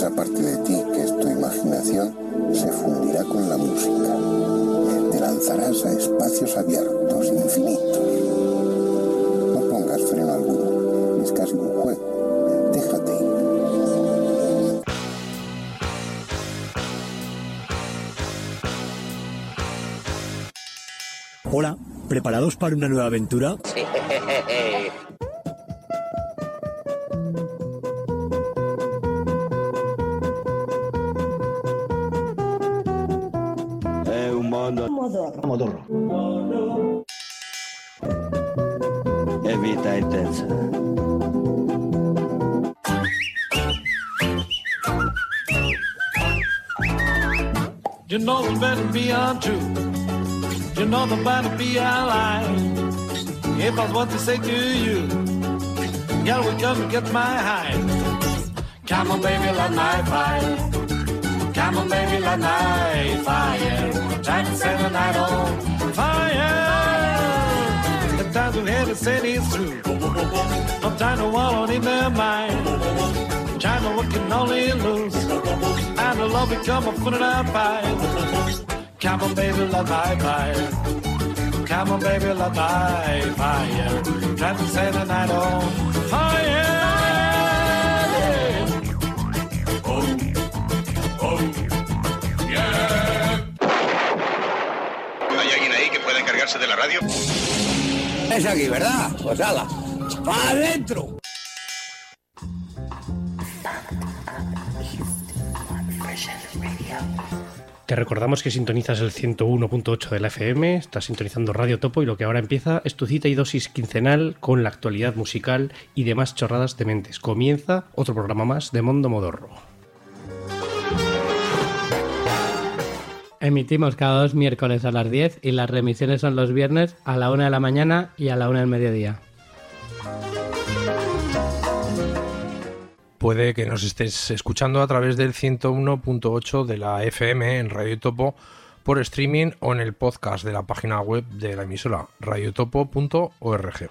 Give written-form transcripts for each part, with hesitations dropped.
Esa parte de ti que es tu imaginación se fundirá con la música. Te lanzarás a espacios abiertos, infinitos. No pongas freno alguno, es casi un juego. Déjate ir. Hola, ¿preparados para una nueva aventura? Sí. Un modorro. Evita intensa. You know the better be untrue. You know the better be a lie. If I was what to say to you, girl, we come to get my high. Come on, baby, light my fire. Come on, baby, light my fire. Trying to set the night on fire. The times we had to say it's true. I'm trying to wallow in their mind. Trying to work can only lose. And the love become a foot in our pie. Come on, baby, light my fire. Come on, baby, light my fire. Trying to set the night on fire. ¿Hay alguien ahí que pueda encargarse de la radio? Es aquí, ¿verdad? Pues hala, ¡para adentro! Te recordamos que sintonizas el 101.8 de la FM, estás sintonizando Radio Topo y lo que ahora empieza es tu cita y dosis quincenal con la actualidad musical y demás chorradas de mentes. Comienza otro programa más de Mondo Modorro. Emitimos cada 2 miércoles a las 10 y las remisiones son los viernes a la 1 de la mañana y a la 1 del mediodía. Puede que nos estés escuchando a través del 101.8 de la FM en Radio Topo por streaming o en el podcast de la página web de la emisora radiotopo.org.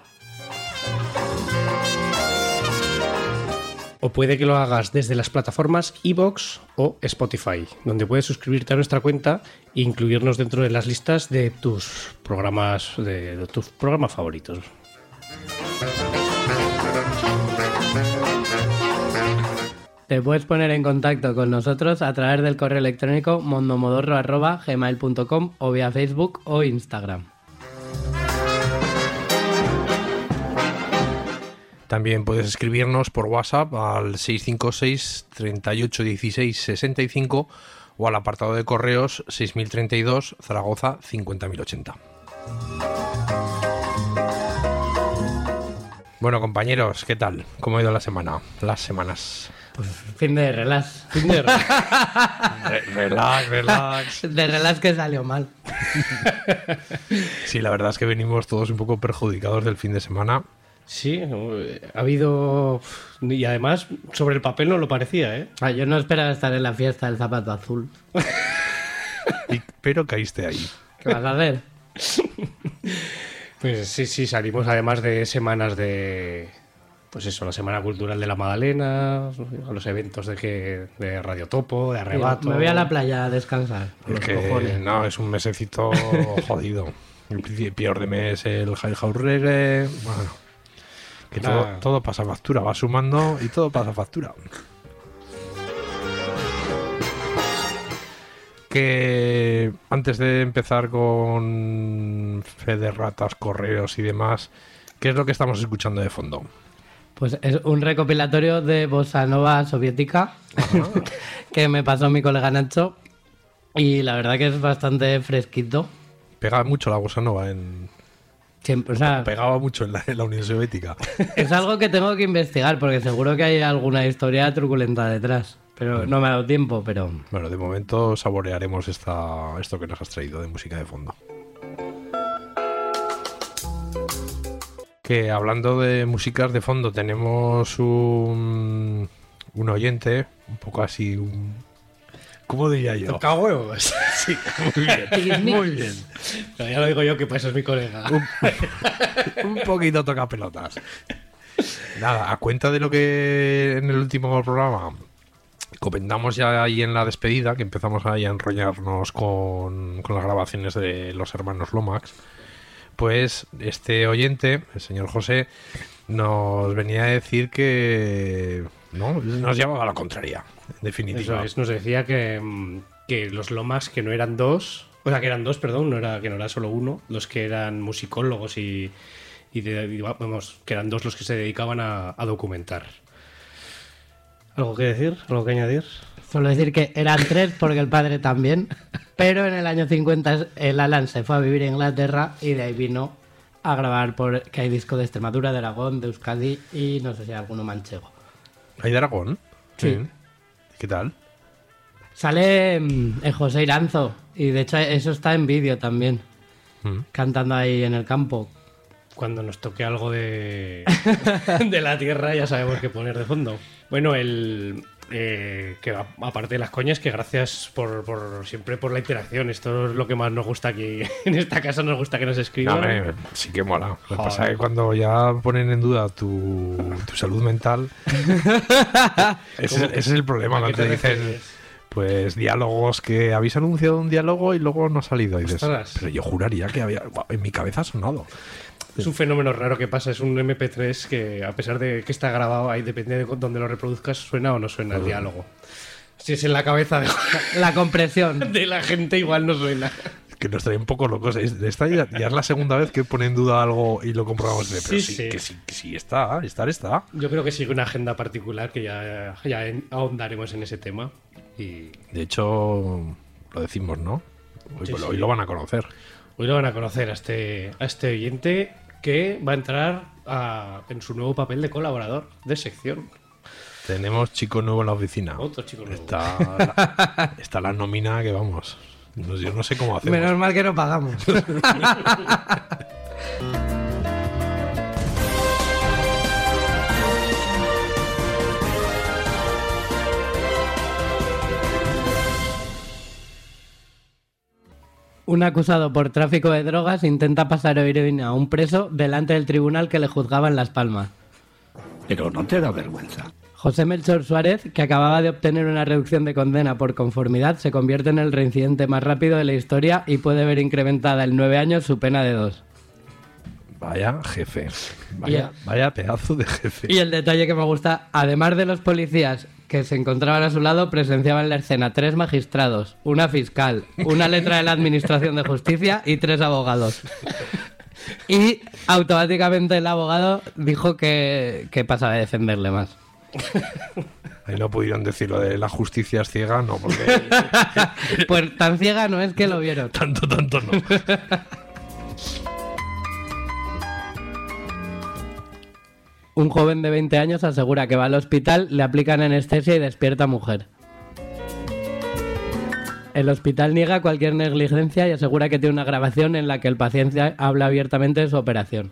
O puede que lo hagas desde las plataformas iVoox o Spotify, donde puedes suscribirte a nuestra cuenta e incluirnos dentro de las listas de tus programas favoritos. Te puedes poner en contacto con nosotros a través del correo electrónico mondomodorro@gmail.com o vía Facebook o Instagram. También puedes escribirnos por WhatsApp al 656 38 16 65 o al apartado de correos 6032 Zaragoza 50080. Bueno, compañeros, ¿qué tal? ¿Cómo ha ido la semana? Las semanas. Pues fin de relax. Relax. De relax que salió mal. Sí, la verdad es que venimos todos un poco perjudicados del fin de semana. Sí, ha habido... Y además, sobre el papel no lo parecía, ¿eh? Yo no esperaba estar en la fiesta del zapato azul. Pero caíste ahí. ¿Qué vas a hacer? Pues sí, salimos además de semanas de... Pues eso, la Semana Cultural de la Magdalena, a los eventos de Radio Topo, de Arrebato... Me voy a la playa a descansar. No, es un mesecito jodido. El peor de mes, el Jailhouse Reggae... Bueno... Que todo pasa factura, va sumando y todo pasa factura. Que antes de empezar con fe de ratas, correos y demás, ¿qué es lo que estamos escuchando de fondo? Pues es un recopilatorio de bossa nova soviética que me pasó mi colega Nacho y la verdad que es bastante fresquito. Pega mucho la bossa nova en... Siempre, o sea, pegaba mucho en la Unión Soviética. Es algo que tengo que investigar porque seguro que hay alguna historia truculenta detrás. Pero no me ha dado tiempo, pero... Bueno, de momento saborearemos esto que nos has traído de música de fondo. Que hablando de músicas de fondo, tenemos un oyente, un poco así, ¿cómo diría yo? Toca huevos. Sí, muy bien. Muy bien. Pero ya lo digo yo que pues es mi colega. Un poquito toca pelotas. Nada, a cuenta de lo que en el último programa comentamos ya ahí en la despedida, que empezamos ahí a enrollarnos con las grabaciones de los hermanos Lomax, pues este oyente, el señor José, nos venía a decir que no nos llevaba a la contraria, en definitiva. Eso es, nos decía que los Lomax, que no eran dos, o sea, que eran dos, perdón, que no era solo uno, los que eran musicólogos vamos, que eran dos los que se dedicaban a documentar. ¿Algo que decir? ¿Algo que añadir? Solo decir que eran 3 porque el padre también, pero en el año 50 el Alan se fue a vivir a Inglaterra y de ahí vino a grabar que hay disco de Extremadura, de Aragón, de Euskadi y no sé si hay alguno manchego. ¿Hay de Aragón? Sí. ¿Qué tal? Sale el José Iranzo y de hecho eso está en vídeo también, cantando ahí en el campo. Cuando nos toque algo de la tierra ya sabemos qué poner de fondo. Bueno, que aparte de las coñas, que gracias siempre por la interacción. Esto es lo que más nos gusta aquí en esta casa, nos gusta que nos escriban. No, sí que mola. Lo que pasa es que cuando ya ponen en duda tu salud mental, ese es el problema. Cuando te dicen, pues, diálogos que habéis anunciado un diálogo y luego no ha salido. Y dices, pero yo juraría que en mi cabeza ha sonado. Es un fenómeno raro que pasa, es un MP3 que a pesar de que está grabado ahí, depende de dónde lo reproduzcas, suena o no suena el diálogo. Si es en la cabeza de la compresión de la gente, igual no suena. Que nos trae un poco locos. Esta ya es la segunda vez que pone en duda algo y lo comprobamos. Pero sí está. Yo creo que sigue una agenda particular que ya ahondaremos en ese tema. Y... de hecho, lo decimos, ¿no? Hoy lo van a conocer. Hoy lo van a conocer a este oyente que va a entrar en su nuevo papel de colaborador de sección. Tenemos chico nuevo en la oficina. Otro chico nuevo. Está la nómina que vamos. Yo no sé cómo hacemos. Menos mal que no pagamos. Un acusado por tráfico de drogas intenta pasar heroína a un preso delante del tribunal que le juzgaba en Las Palmas. Pero no te da vergüenza. José Melchor Suárez, que acababa de obtener una reducción de condena por conformidad, se convierte en el reincidente más rápido de la historia y puede ver incrementada en 9 años su pena de 2. Vaya jefe. Vaya pedazo de jefe. Y el detalle que me gusta, además de los policías que se encontraban a su lado, presenciaban la escena 3 magistrados, una fiscal, una letra de la Administración de Justicia y 3 abogados. Y automáticamente el abogado dijo que pasaba a defenderle más. Ahí no pudieron decir lo de la justicia es ciega, no, porque... Pues tan ciega no es que lo vieron. Tanto no. Un joven de 20 años asegura que va al hospital, le aplican anestesia y despierta mujer. El hospital niega cualquier negligencia y asegura que tiene una grabación en la que el paciente habla abiertamente de su operación.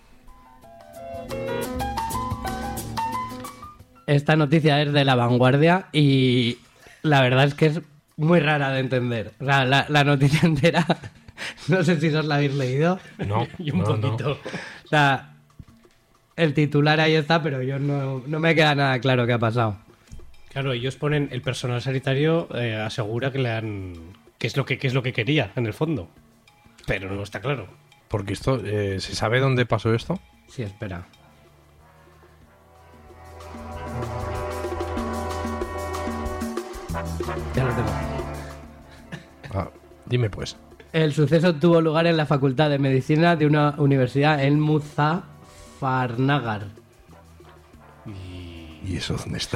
Esta noticia es de La Vanguardia y la verdad es que es muy rara de entender. O sea, la noticia entera, no sé si os la habéis leído. No, yo un poquito. No. O sea, el titular ahí está, pero yo no me queda nada claro qué ha pasado. Claro, ellos ponen, el personal sanitario asegura que que es lo que quería, en el fondo. Pero no está claro. Porque esto, ¿se sabe dónde pasó esto? Sí, espera. Ya lo tengo. Dime pues. El suceso tuvo lugar en la Facultad de Medicina de una universidad en Muzaffarnagar. ¿Y eso dónde está?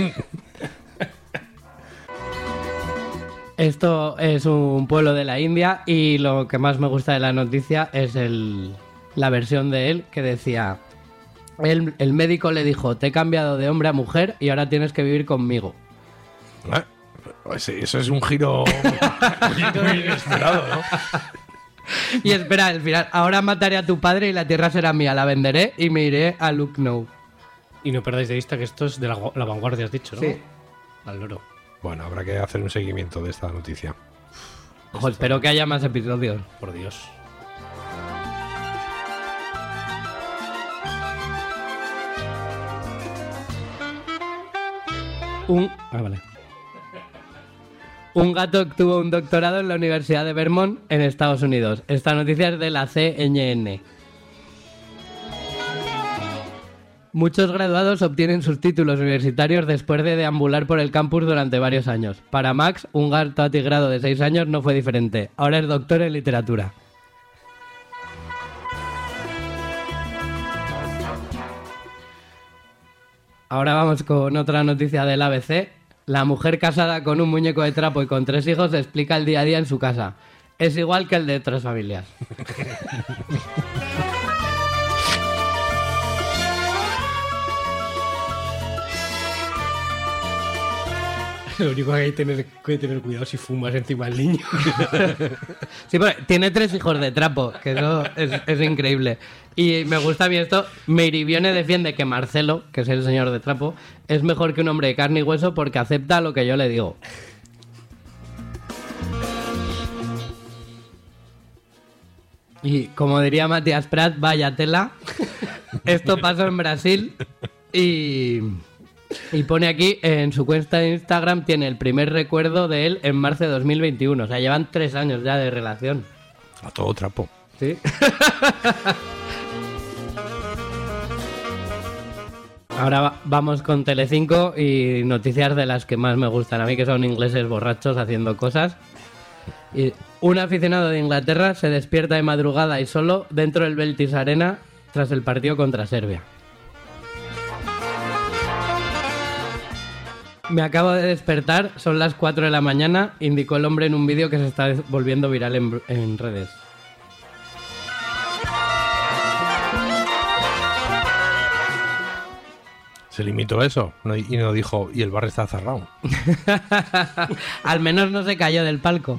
Esto es un pueblo de la India y lo que más me gusta de la noticia es la versión de él que decía: el médico le dijo, te he cambiado de hombre a mujer y ahora tienes que vivir conmigo. Eso es un giro muy inesperado, ¿no? Y espera, al final, ahora mataré a tu padre y la tierra será mía, la venderé y me iré a Lucknow. Y no perdáis de vista que esto es de la Vanguardia, has dicho, ¿no? Sí. Al loro. Bueno, habrá que hacer un seguimiento de esta noticia. Ojo, espero que haya más episodios. Por Dios. Un gato obtuvo un doctorado en la Universidad de Vermont, en Estados Unidos. Esta noticia es de la CNN. Muchos graduados obtienen sus títulos universitarios después de deambular por el campus durante varios años. Para Max, un gato atigrado de 6 años no fue diferente. Ahora es doctor en literatura. Ahora vamos con otra noticia del ABC. La mujer casada con un muñeco de trapo y con 3 hijos explica el día a día en su casa. Es igual que el de 3 familias. Lo único que hay que tener cuidado si fumas encima del niño. Sí, pero tiene 3 hijos de trapo, que eso es increíble. Y me gusta a mí esto. Meiribione defiende que Marcelo, que es el señor de trapo, es mejor que un hombre de carne y hueso porque acepta lo que yo le digo. Y como diría Matías Prat, vaya tela. Esto pasó en Brasil y pone aquí, en su cuenta de Instagram, tiene el primer recuerdo de él en marzo de 2021. O sea, llevan 3 años ya de relación. A todo trapo. Sí. Ahora vamos con Telecinco y noticias de las que más me gustan a mí, que son ingleses borrachos haciendo cosas. Y un aficionado de Inglaterra se despierta de madrugada y solo dentro del Beltis Arena tras el partido contra Serbia. Me acabo de despertar, son las 4 de la mañana, indicó el hombre en un vídeo que se está volviendo viral en redes. Se limitó a eso y no dijo, y el bar está cerrado. Al menos no se cayó del palco.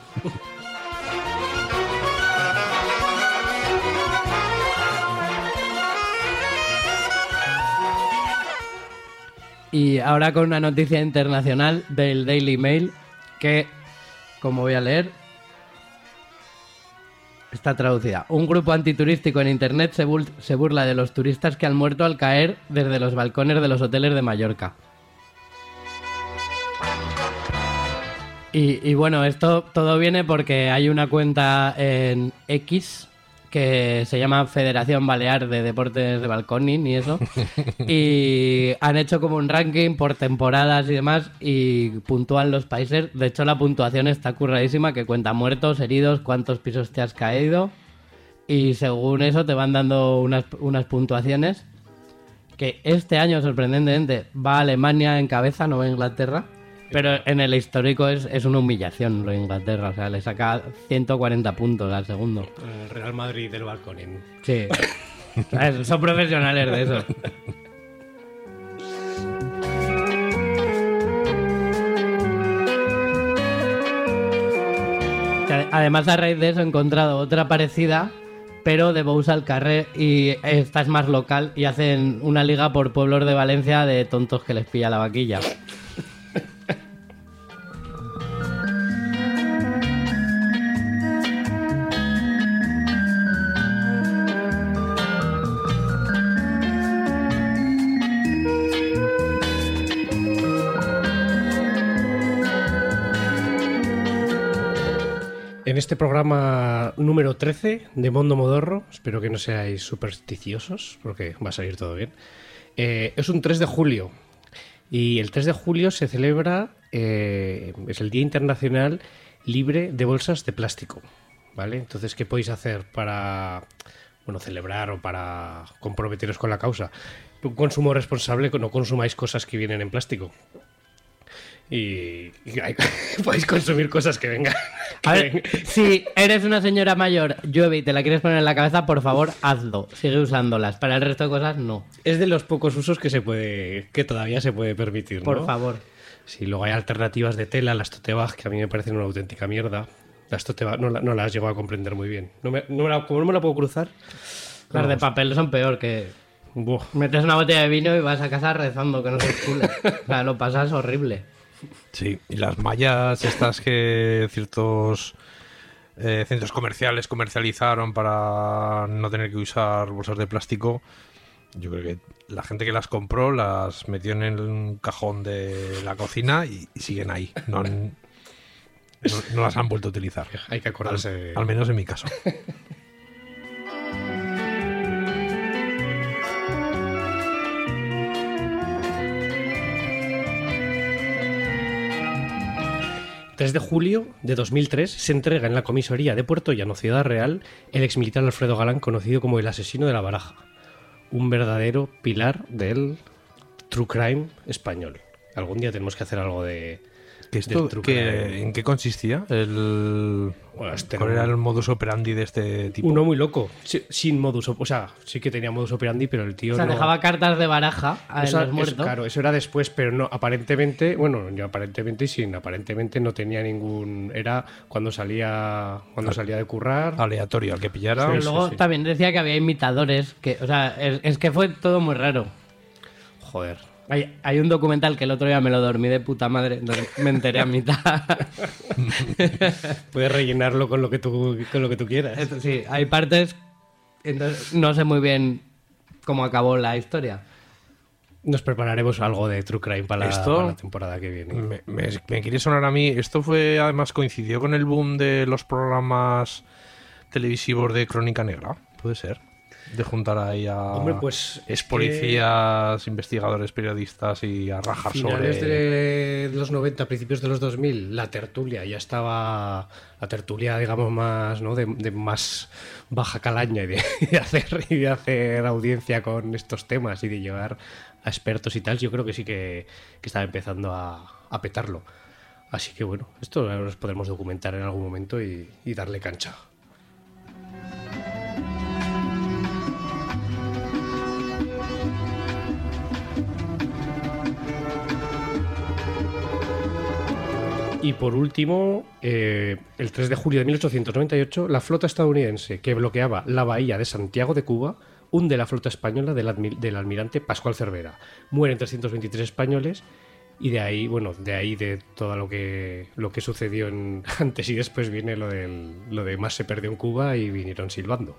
Y ahora con una noticia internacional del Daily Mail que, como voy a leer, está traducida. Un grupo antiturístico en internet se burla de los turistas que han muerto al caer desde los balcones de los hoteles de Mallorca. Y bueno, esto todo viene porque hay una cuenta en X que se llama Federación Balear de Deportes de Balconing y eso. Y han hecho como un ranking por temporadas y demás y puntúan los países. De hecho, la puntuación está curradísima, que cuenta muertos, heridos, cuántos pisos te has caído. Y según eso te van dando unas puntuaciones. Que este año, sorprendentemente, va Alemania en cabeza, no va Inglaterra. Pero en el histórico es una humillación lo de Inglaterra. O sea, le saca 140 puntos al segundo. El Real Madrid del balconing. Sí. Son profesionales de eso. Además, a raíz de eso he encontrado otra parecida, pero de Bous al Carrer, y esta es más local y hacen una liga por pueblos de Valencia de tontos que les pilla la vaquilla. En este programa número 13 de Mondo Modorro, espero que no seáis supersticiosos, porque va a salir todo bien, es un 3 de julio. Y el 3 de julio se celebra, es el Día Internacional Libre de Bolsas de Plástico, ¿vale? Entonces, ¿qué podéis hacer para, bueno, celebrar o para comprometeros con la causa? Un consumo responsable, no consumáis cosas que vienen en plástico. Y podéis consumir cosas que vengan. A ver, si eres una señora mayor, llueve y te la quieres poner en la cabeza, por favor, hazlo. Sigue usándolas. Para el resto de cosas, no. Es de los pocos usos que todavía se puede permitir, ¿no? Por favor. Sí, luego hay alternativas de tela, las tote bag, que a mí me parecen una auténtica mierda. Las tote bag no las llego a comprender muy bien. Como no me la puedo cruzar. Las de papel son peor que... Buah. Metes una botella de vino y vas a casa rezando que no se escule. O sea, lo pasas horrible. Sí, y las mallas estas que ciertos centros comerciales comercializaron para no tener que usar bolsas de plástico, Yo creo que la gente que las compró las metió en el cajón de la cocina y siguen ahí. No las han vuelto a utilizar. Hay que acordarse. Al menos en mi caso. El 3 de julio de 2003 se entrega en la comisaría de Puerto Llano, Ciudad Real, el exmilitar Alfredo Galán, conocido como el asesino de la Baraja. Un verdadero pilar del true crime español. Algún día tenemos que hacer algo de... ¿En qué consistía? ¿Cuál era el modus operandi de este tipo? Uno muy loco, sin modus operandi. O sea, sí que tenía modus operandi, pero el tío dejaba cartas de baraja a los muertos. Claro, eso era después, pero no, aparentemente, yo aparentemente aparentemente no tenía ningún... Era cuando salía de currar. Aleatorio, al que pillara. Pero luego también decía que había imitadores, es que fue todo muy raro. Joder. Hay un documental que el otro día me lo dormí de puta madre, entonces me enteré a mitad. Puedes rellenarlo con lo que tú quieras. Esto, sí, hay partes, entonces no sé muy bien cómo acabó la historia. Nos prepararemos algo de True Crime para la temporada que viene. Me quiere sonar a mí. Esto además coincidió con el boom de los programas televisivos de Crónica Negra, puede ser. De juntar ahí a policías, investigadores, periodistas y a rajar finales de los 90, principios de los 2000, la tertulia ya estaba... La tertulia, digamos, más, ¿no? de más baja calaña y de hacer audiencia con estos temas y de llevar a expertos y tal. Yo creo que sí que estaba empezando a petarlo. Así que bueno, esto nos podremos documentar en algún momento y darle cancha. Y por último, el 3 de julio de 1898, la flota estadounidense que bloqueaba la bahía de Santiago de Cuba hunde la flota española del almirante Pascual Cervera. Mueren 323 españoles y de ahí de todo lo que sucedió antes y después viene lo de más se perdió en Cuba y vinieron silbando.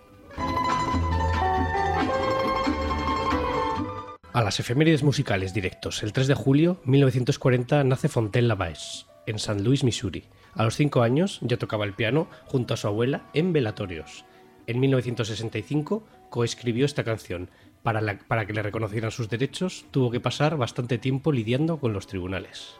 A las efemérides musicales directos. El 3 de julio de 1940 nace Fontaine Lavaes en San Luis, Missouri. A los 5 años ya tocaba el piano junto a su abuela en velatorios. En 1965 coescribió esta canción. Para que le reconocieran sus derechos, tuvo que pasar bastante tiempo lidiando con los tribunales.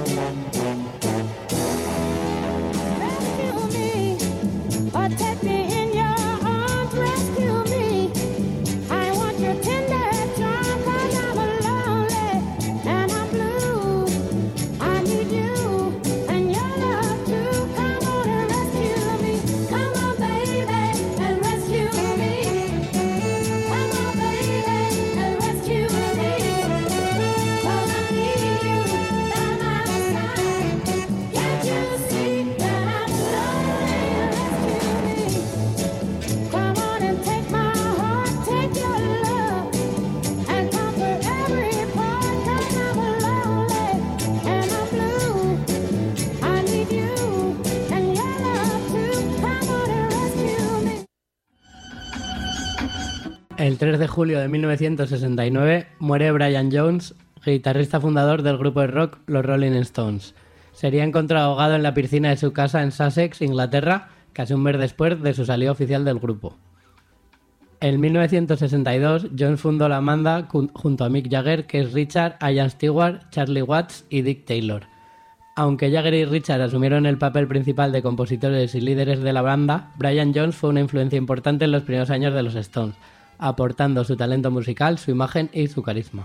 El 3 de julio de 1969 muere Brian Jones, guitarrista fundador del grupo de rock Los Rolling Stones. Sería encontrado ahogado en la piscina de su casa en Sussex, Inglaterra, casi un mes después de su salida oficial del grupo. En 1962, Jones fundó la banda junto a Mick Jagger, Keith Richards, Ian Stewart, Charlie Watts y Dick Taylor. Aunque Jagger y Richards asumieron el papel principal de compositores y líderes de la banda, Brian Jones fue una influencia importante en los primeros años de los Stones, aportando su talento musical, su imagen y su carisma.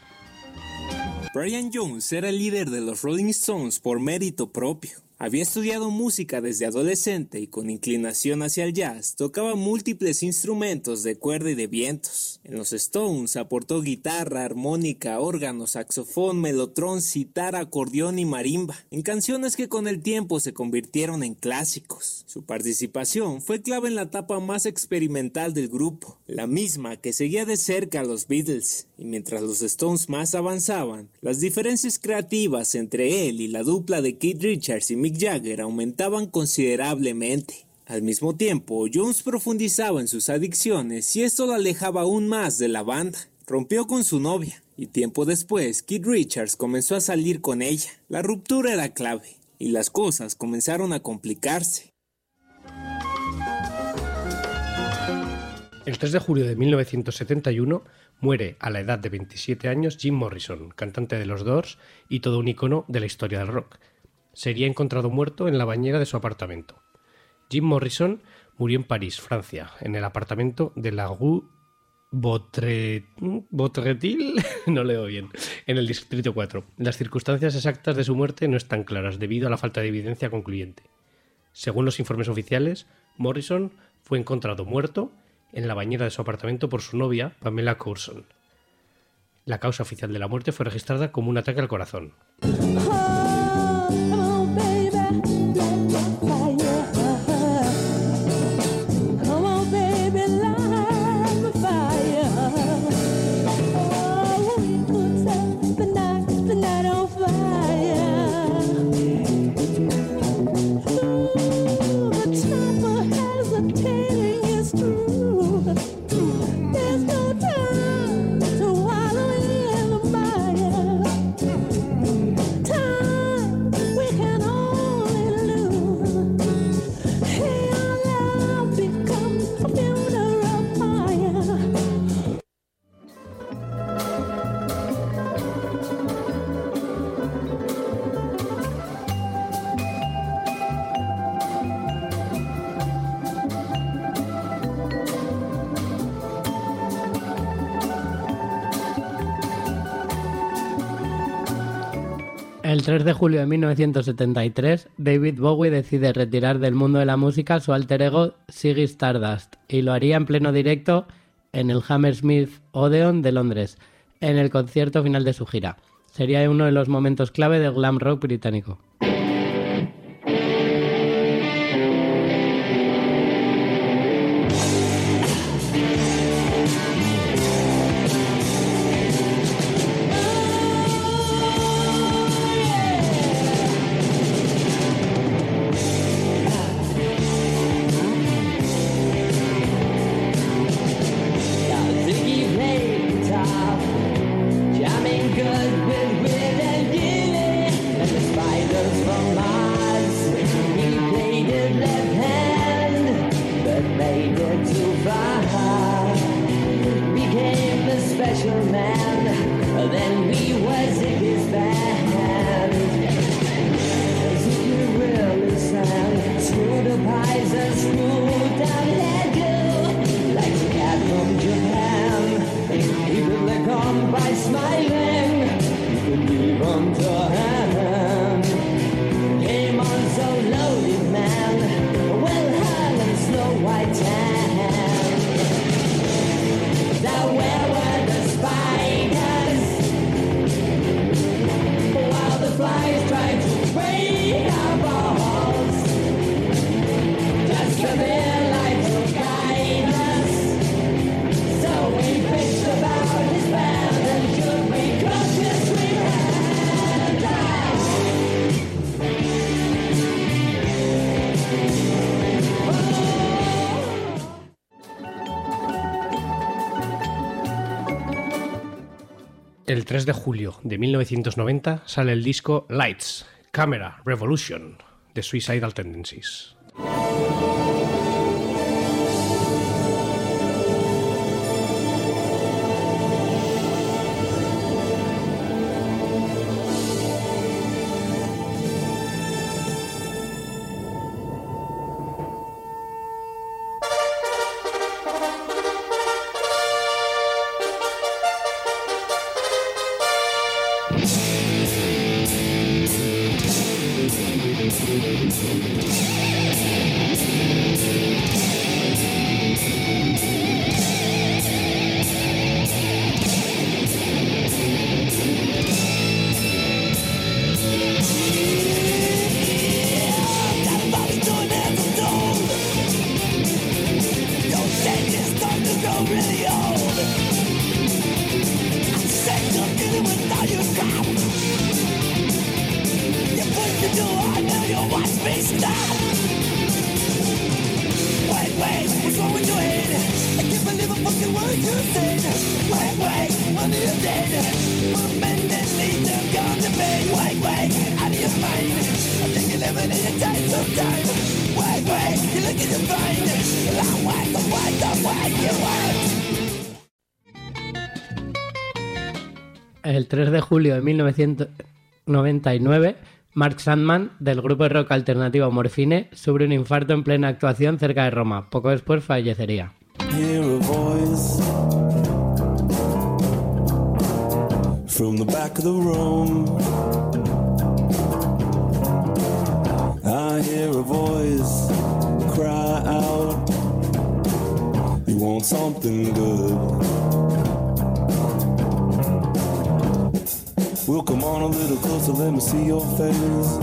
Brian Jones era el líder de los Rolling Stones por mérito propio. Había estudiado música desde adolescente y con inclinación hacia el jazz, tocaba múltiples instrumentos de cuerda y de vientos. En los Stones aportó guitarra, armónica, órgano, saxofón, melotrón, sitar, acordeón y marimba, en canciones que con el tiempo se convirtieron en clásicos. Su participación fue clave en la etapa más experimental del grupo, la misma que seguía de cerca a los Beatles, y mientras los Stones más avanzaban, las diferencias creativas entre él y la dupla de Keith Richards y Mick Jagger aumentaban considerablemente. Al mismo tiempo, Jones profundizaba en sus adicciones y esto lo alejaba aún más de la banda. Rompió con su novia y tiempo después Keith Richards comenzó a salir con ella. La ruptura era clave y las cosas comenzaron a complicarse. El 3 de julio de 1971 muere a la edad de 27 años Jim Morrison, cantante de los Doors y todo un icono de la historia del rock. Sería encontrado muerto en la bañera de su apartamento. Jim Morrison murió en París, Francia, en el apartamento de la Rue Botretil, no leo bien, en el distrito 4. Las circunstancias exactas de su muerte no están claras debido a la falta de evidencia concluyente. Según los informes oficiales, Morrison fue encontrado muerto en la bañera de su apartamento por su novia, Pamela Courson. La causa oficial de la muerte fue registrada como un ataque al corazón. El 3 de julio de 1973, David Bowie decide retirar del mundo de la música su alter ego Ziggy Stardust y lo haría en pleno directo en el Hammersmith Odeon de Londres, en el concierto final de su gira. Sería uno de los momentos clave del glam rock británico. El 3 de julio de 1990 sale el disco Lights, Camera, Revolution, de Suicidal Tendencies. Wait, what's wrong with your head? I can't believe a fucking word you said. Wait, El 3 de julio de 1999, Mark Sandman, del grupo de rock alternativo Morphine, sufre un infarto en plena actuación cerca de Roma. Poco después fallecería. From the back of the room, I hear a voice cry out, you want something good? Well, come on a little closer, let me see your face.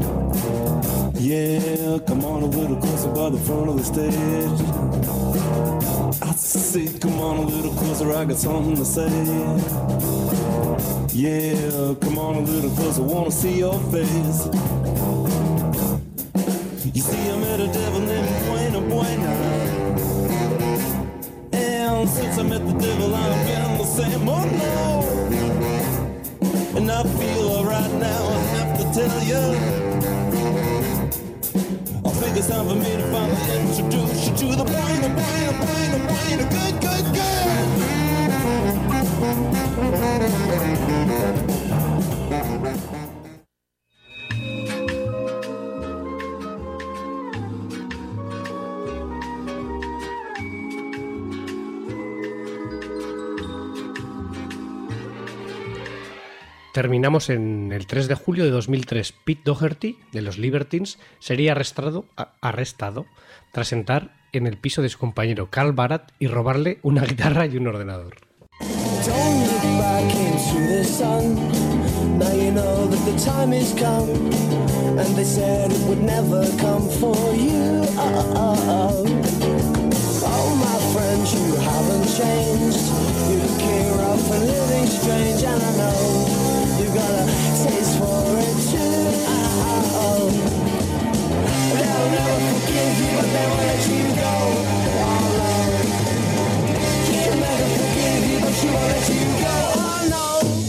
Yeah, come on a little closer by the front of the stage. I say, come on a little closer, I got something to say. Yeah, come on a little closer, wanna see your face. You see, I met a devil named Buena Buena, and since I met the devil, I've been the same. Oh no, and I feel alright now, I have to tell you, I think it's time for me to finally introduce you to the Buena Buena Buena Buena good good girl. Terminamos en el 3 de julio de 2003. Pete Doherty, de los Libertines, sería arrestado tras entrar en el piso de su compañero Carl Barat y robarle una guitarra y un ordenador. Don't look back into the sun. Now you know that the time has come, and they said it would never come for you. Oh, my friends, you haven't changed. You gear up and living strange, and I know you got a taste for it too. They'll never forgive you, but they won't let you go. She'll never forgive you, but she won't let you go. Oh no.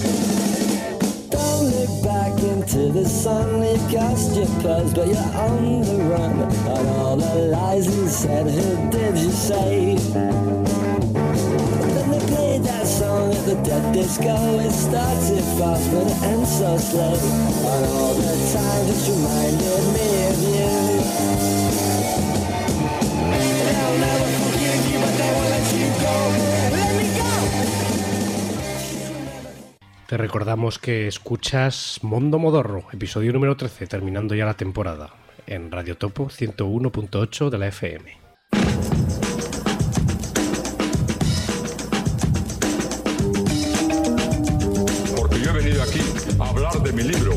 Don't look back into the sun. It cost you clothes, but you're on the run. And all the lies you said, who did you say? Then they played that song at the dead disco. It started fast, but it ends so slow. And all the time just reminded me of you. They'll never forgive you, but they won't let you go. Let me go. Te recordamos que escuchas Mondo Modorro, episodio número 13, terminando ya la temporada, en Radio Topo 101.8 de la FM. Porque yo he venido aquí a hablar de mi libro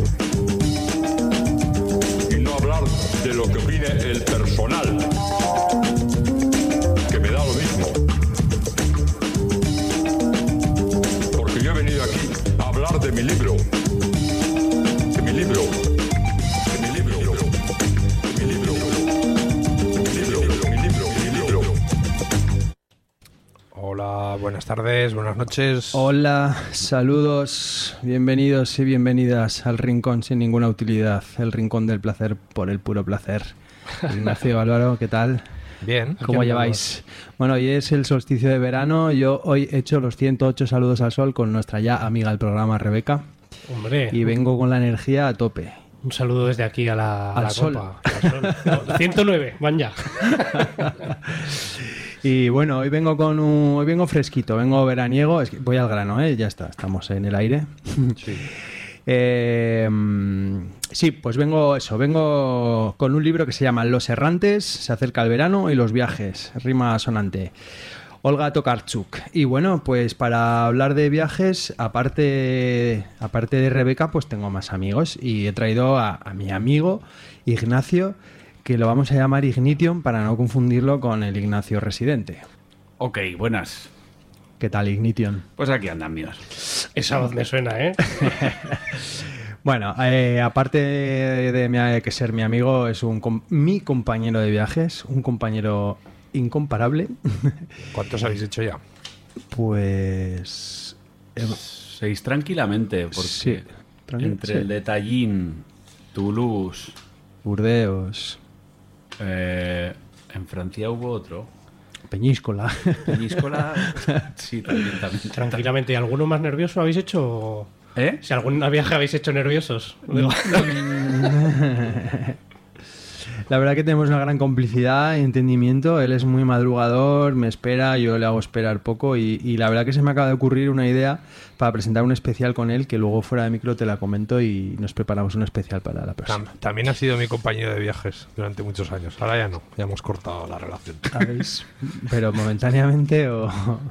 y no hablar de lo que opine el personal, que me da lo mismo. Porque yo he venido aquí a hablar de mi libro, de mi libro, de mi libro, de mi libro, de mi libro, de mi libro, de mi libro. Hola, buenas tardes, buenas noches. Hola, saludos, bienvenidos y bienvenidas al rincón sin ninguna utilidad, el rincón del placer por el puro placer. Ignacio, Álvaro, ¿qué tal? Bien. ¿Cómo lleváis? Bueno, hoy es el solsticio de verano. Yo hoy he hecho los 108 saludos al sol con nuestra ya amiga del programa, Rebeca. Hombre. Y vengo con la energía a tope. Un saludo desde aquí a la sol. copa. Al sol. No, 109, van ya. Y bueno, hoy vengo fresquito, vengo veraniego. Es que voy al grano, ya está, estamos en el aire. Sí. Sí, pues vengo con un libro que se llama Los errantes, se acerca el verano y los viajes, rima sonante. Olga Tokarczuk. Y bueno, pues para hablar de viajes, aparte de Rebeca, pues tengo más amigos y he traído a mi amigo Ignacio, que lo vamos a llamar Ignition para no confundirlo con el Ignacio residente. Ok, buenas. ¿Qué tal, Ignition? Pues aquí andan míos. Esa voz me suena, ¿eh? Bueno, aparte de que ser mi amigo, es mi compañero de viajes, un compañero incomparable. ¿Cuántos habéis hecho ya? Pues... 6 tranquilamente, porque... Sí. Entre el de Tallin, Toulouse, Burdeos. En Francia hubo otro. Peñíscola. Sí, también. Tranquilamente. ¿Y alguno más nervioso habéis hecho? Si algún viaje habéis hecho nerviosos. La verdad que tenemos una gran complicidad y entendimiento. Él es muy madrugador, me espera, yo le hago esperar poco y la verdad que se me acaba de ocurrir una idea para presentar un especial con él que luego fuera de micro te la comento y nos preparamos un especial para la próxima. También ha sido mi compañero de viajes durante muchos años. Ahora ya no, ya hemos cortado la relación. ¿Sabéis? Pero momentáneamente o...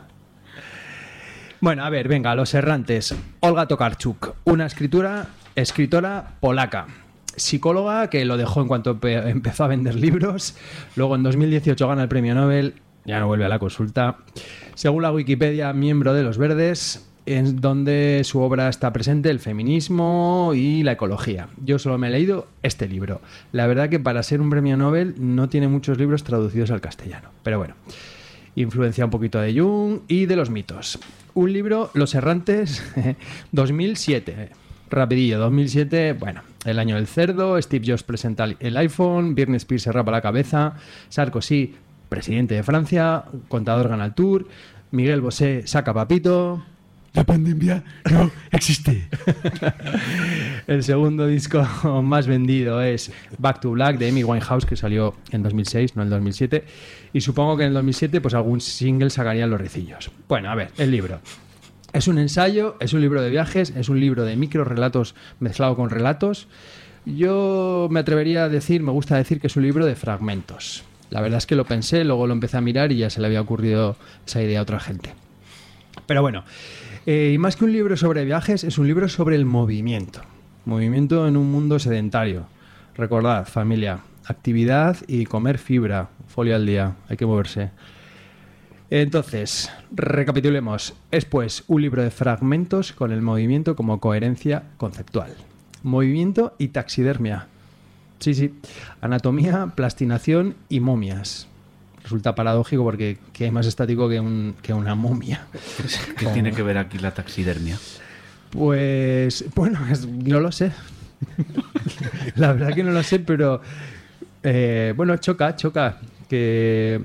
Bueno, a ver, venga, Los Errantes. Olga Tokarczuk, una escritora polaca. Psicóloga que lo dejó en cuanto empezó a vender libros. Luego en 2018 gana el premio Nobel. Ya no vuelve a la consulta. Según la Wikipedia, miembro de Los Verdes, en donde su obra está presente el feminismo y la ecología. Yo solo me he leído este libro. La verdad que para ser un premio Nobel no tiene muchos libros traducidos al castellano. Pero bueno, influencia un poquito de Jung y de los mitos. Un libro, Los Errantes, 2007. Rapidillo, 2007, bueno, el año del cerdo, Steve Jobs presenta el iPhone, Britney Spears se rapa la cabeza, Sarkozy, presidente de Francia, Contador gana el Tour, Miguel Bosé saca papito. La pandemia no existe. El segundo disco más vendido es Back to Black de Amy Winehouse, que salió en 2006, no en 2007. Y supongo que en el 2007 pues algún single sacarían los ricillos. Bueno, a ver, el libro. Es un ensayo, es un libro de viajes, es un libro de microrelatos mezclado con relatos. Yo me atrevería a decir, me gusta decir que es un libro de fragmentos. La verdad es que lo pensé, luego lo empecé a mirar y ya se le había ocurrido esa idea a otra gente. Pero bueno, y más que un libro sobre viajes, es un libro sobre el movimiento. Movimiento en un mundo sedentario. Recordad, familia, actividad y comer fibra, folio al día, hay que moverse. Entonces, recapitulemos. Es pues un libro de fragmentos con el movimiento como coherencia conceptual. Movimiento y taxidermia. Sí. Anatomía, plastinación y momias. Resulta paradójico porque ¿qué hay más estático que una momia? ¿Qué tiene que ver aquí la taxidermia? Pues, bueno, no lo sé. La verdad que no lo sé, pero... bueno, choca que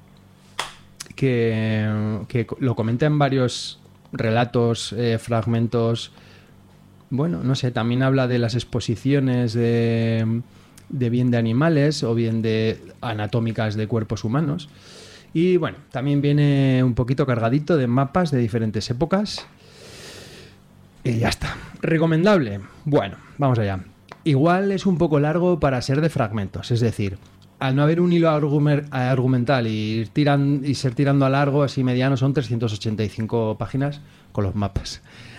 lo comenta en varios relatos, fragmentos. Bueno, no sé, también habla de las exposiciones de bien de animales o bien de anatómicas de cuerpos humanos. Y bueno, también viene un poquito cargadito de mapas de diferentes épocas. Y ya está. ¿Recomendable? Bueno, vamos allá. Igual es un poco largo para ser de fragmentos, es decir, al no haber un hilo argumental y ser tirando a largo, así mediano, son 385 páginas con los mapas.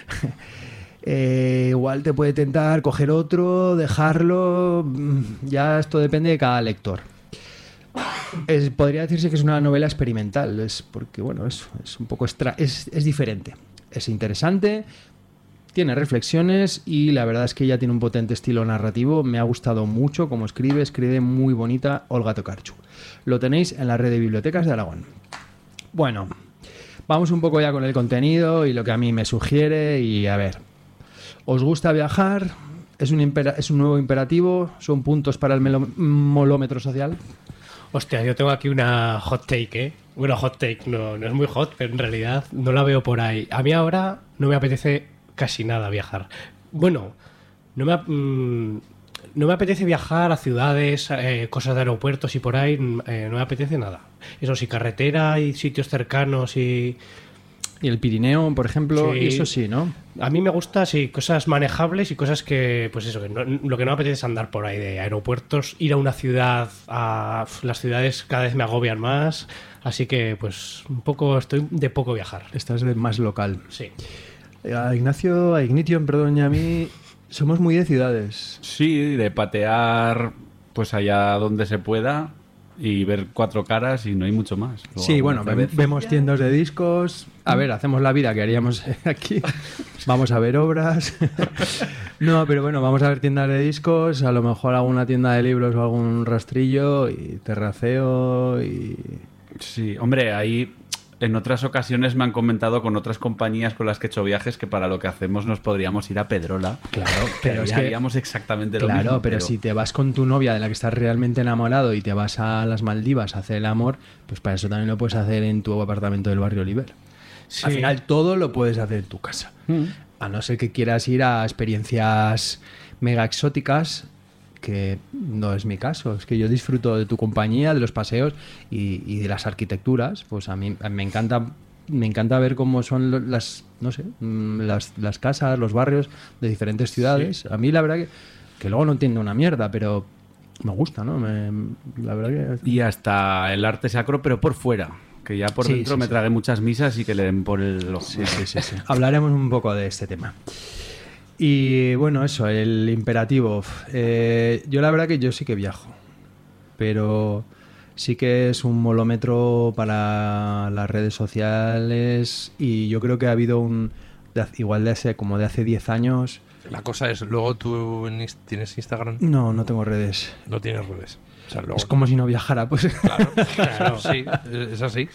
Igual te puede tentar coger otro, dejarlo, ya esto depende de cada lector. Podría decirse que es una novela experimental, porque bueno, es un poco es diferente, es interesante, tiene reflexiones y la verdad es que ella tiene un potente estilo narrativo. Me ha gustado mucho cómo escribe muy bonita Olga Tokarczuk. Lo tenéis en la red de bibliotecas de Aragón. Bueno, vamos un poco ya con el contenido y lo que a mí me sugiere. Y a ver, ¿os gusta viajar? ¿Es un nuevo imperativo? ¿Son puntos para el molómetro social? Hostia, yo tengo aquí una hot take, ¿eh? Bueno, hot take no es muy hot, pero en realidad no la veo por ahí. A mí ahora no me apetece casi nada viajar. Bueno, no me apetece viajar a ciudades, cosas de aeropuertos y por ahí, no me apetece nada. Eso sí, carretera y sitios cercanos y el Pirineo, por ejemplo, sí, y eso sí, ¿no? A mí me gusta, sí, cosas manejables y cosas que, pues eso, lo que no me apetece es andar por ahí de aeropuertos, ir a una ciudad, las ciudades cada vez me agobian más, así que pues un poco estoy de poco viajar. Estás de más local. Sí. A Ignition, perdón, y a mí somos muy de ciudades. Sí, de patear pues allá donde se pueda y ver cuatro caras y no hay mucho más. Luego sí, bueno, vemos tiendas de discos. A ver, hacemos la vida que haríamos aquí. Vamos a ver obras. No, pero bueno, vamos a ver tiendas de discos, a lo mejor alguna tienda de libros o algún rastrillo y terraceo y... Sí, hombre, ahí En otras ocasiones me han comentado con otras compañías con las que he hecho viajes que para lo que hacemos nos podríamos ir a Pedrola. Claro, pero es que haríamos exactamente lo mismo. Claro, pero si te vas con tu novia de la que estás realmente enamorado y te vas a las Maldivas a hacer el amor, pues para eso también lo puedes hacer en tu apartamento del barrio Oliver. Sí. Al final todo lo puedes hacer en tu casa. A no ser que quieras ir a experiencias mega exóticas, que no es mi caso. Es que yo disfruto de tu compañía, de los paseos y de las arquitecturas. Pues a mí me encanta ver cómo son las casas, los barrios de diferentes ciudades. Sí. A mí la verdad que luego no entiendo una mierda, pero me gusta, ¿no? La verdad que... Y hasta el arte sacro, pero por fuera. Que ya por dentro me tragué muchas misas y que le den por el ojo. Sí. Hablaremos un poco de este tema. Y bueno, eso, el imperativo. Yo la verdad que yo sí que viajo, pero sí que es un molómetro para las redes sociales y yo creo que ha habido igual de hace 10 años. La cosa es, luego tú tienes Instagram. No tengo redes. No tienes redes. O sea, luego... Es como si no viajara, pues. Claro, sí, es así.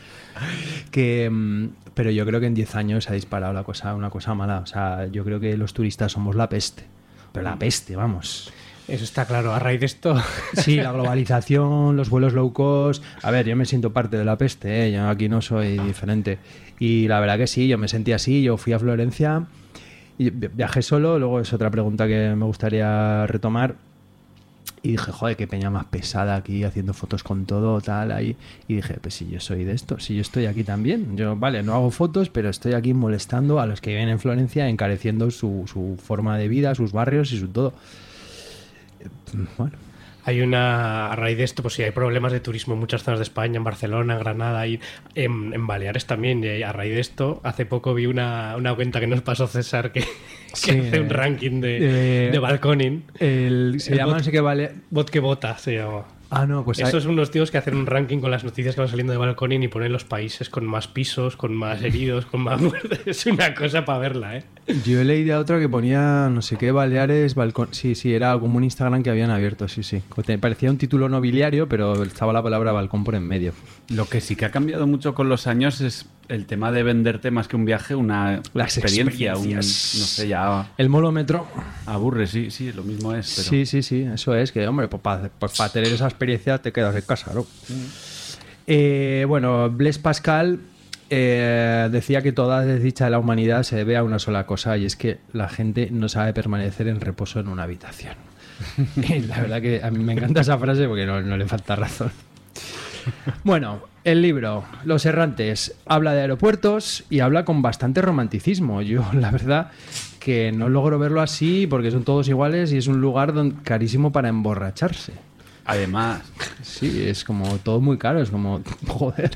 Pero yo creo que en 10 años se ha disparado una cosa mala. O sea, yo creo que los turistas somos la peste. Pero la peste, vamos. Eso está claro. A raíz de esto... Sí, la globalización, los vuelos low cost... A ver, yo me siento parte de la peste, ¿eh? Yo aquí no soy diferente. Y la verdad que sí, yo me sentí así. Yo fui a Florencia y viajé solo. Luego es otra pregunta que me gustaría retomar. Y dije, joder, qué peña más pesada aquí, haciendo fotos con todo, tal, ahí. Y dije, pues si yo soy de esto, si yo estoy aquí también. Yo, vale, no hago fotos, pero estoy aquí molestando a los que viven en Florencia, encareciendo su forma de vida, sus barrios y su todo. Bueno. A raíz de esto, pues sí, hay problemas de turismo en muchas zonas de España, en Barcelona, en Granada y en Baleares también. Y a raíz de esto, hace poco vi una cuenta que nos pasó César que hace un ranking de balconing. Se llama, no sé qué vale. Bot que vota se llama. Ah, no, pues estos son unos tíos que hacen un ranking con las noticias que van saliendo de balconing y ponen los países con más pisos, con más heridos, con más muertes. Es una cosa para verla, ¿eh? Yo he leído a otro que ponía no sé qué, Baleares, balcón. Sí, era como un Instagram que habían abierto, sí. Parecía un título nobiliario, pero estaba la palabra balcón por en medio. Lo que sí que ha cambiado mucho con los años es el tema de venderte más que un viaje, las experiencia, no sé, ya... El molómetro. Aburre, sí, lo mismo es. Pero... Sí, eso es, que hombre, pues para tener esa experiencia te quedas en casa, ¿no? Bueno, Blaise Pascal decía que toda desdicha de la humanidad se debe a una sola cosa, y es que la gente no sabe permanecer en reposo en una habitación. Y la verdad que a mí me encanta esa frase porque no le falta razón. Bueno, el libro Los Errantes habla de aeropuertos y habla con bastante romanticismo. Yo, la verdad, que no logro verlo así porque son todos iguales y es un lugar carísimo para emborracharse. Además, sí, es como todo muy caro, es como, joder.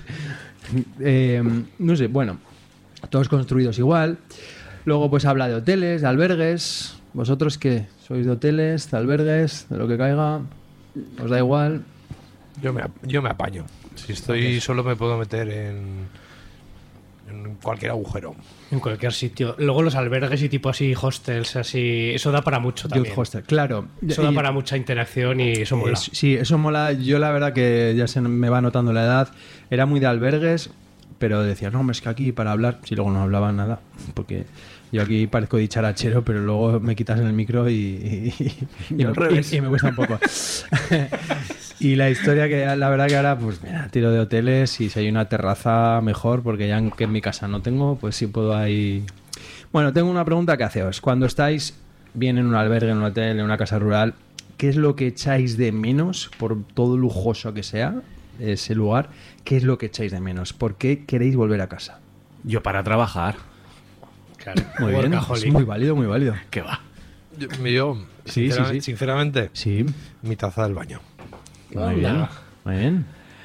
No sé, bueno, todos construidos igual. Luego pues habla de hoteles, de albergues. ¿Vosotros qué? ¿Sois de hoteles, de albergues, de lo que caiga? ¿Os da igual? Yo me apaño. Si estoy solo me puedo meter en cualquier agujero. En cualquier sitio. Luego los albergues y tipo así hostels, así, eso da para mucho también. Hostel, claro. Eso da para mucha interacción y eso mola. Sí, eso mola. Yo la verdad que ya se me va notando la edad. Era muy de albergues, pero decía, no, es que aquí para hablar, si luego no hablaba nada, porque yo aquí parezco dicharachero, pero luego me quitas en el micro y me cuesta un poco. Y la historia que la verdad que ahora, pues mira, tiro de hoteles y si hay una terraza mejor, porque ya que en mi casa no tengo, pues sí puedo ahí... Bueno, tengo una pregunta que haceros. Cuando estáis bien en un albergue, en un hotel, en una casa rural, ¿qué es lo que echáis de menos, por todo lujoso que sea ese lugar? ¿Qué es lo que echáis de menos? ¿Por qué queréis volver a casa? Yo para trabajar. Claro, muy bien, es muy válido, muy válido. ¿Qué va? Yo sinceramente, mi taza del baño. Muy bien. Muy bien.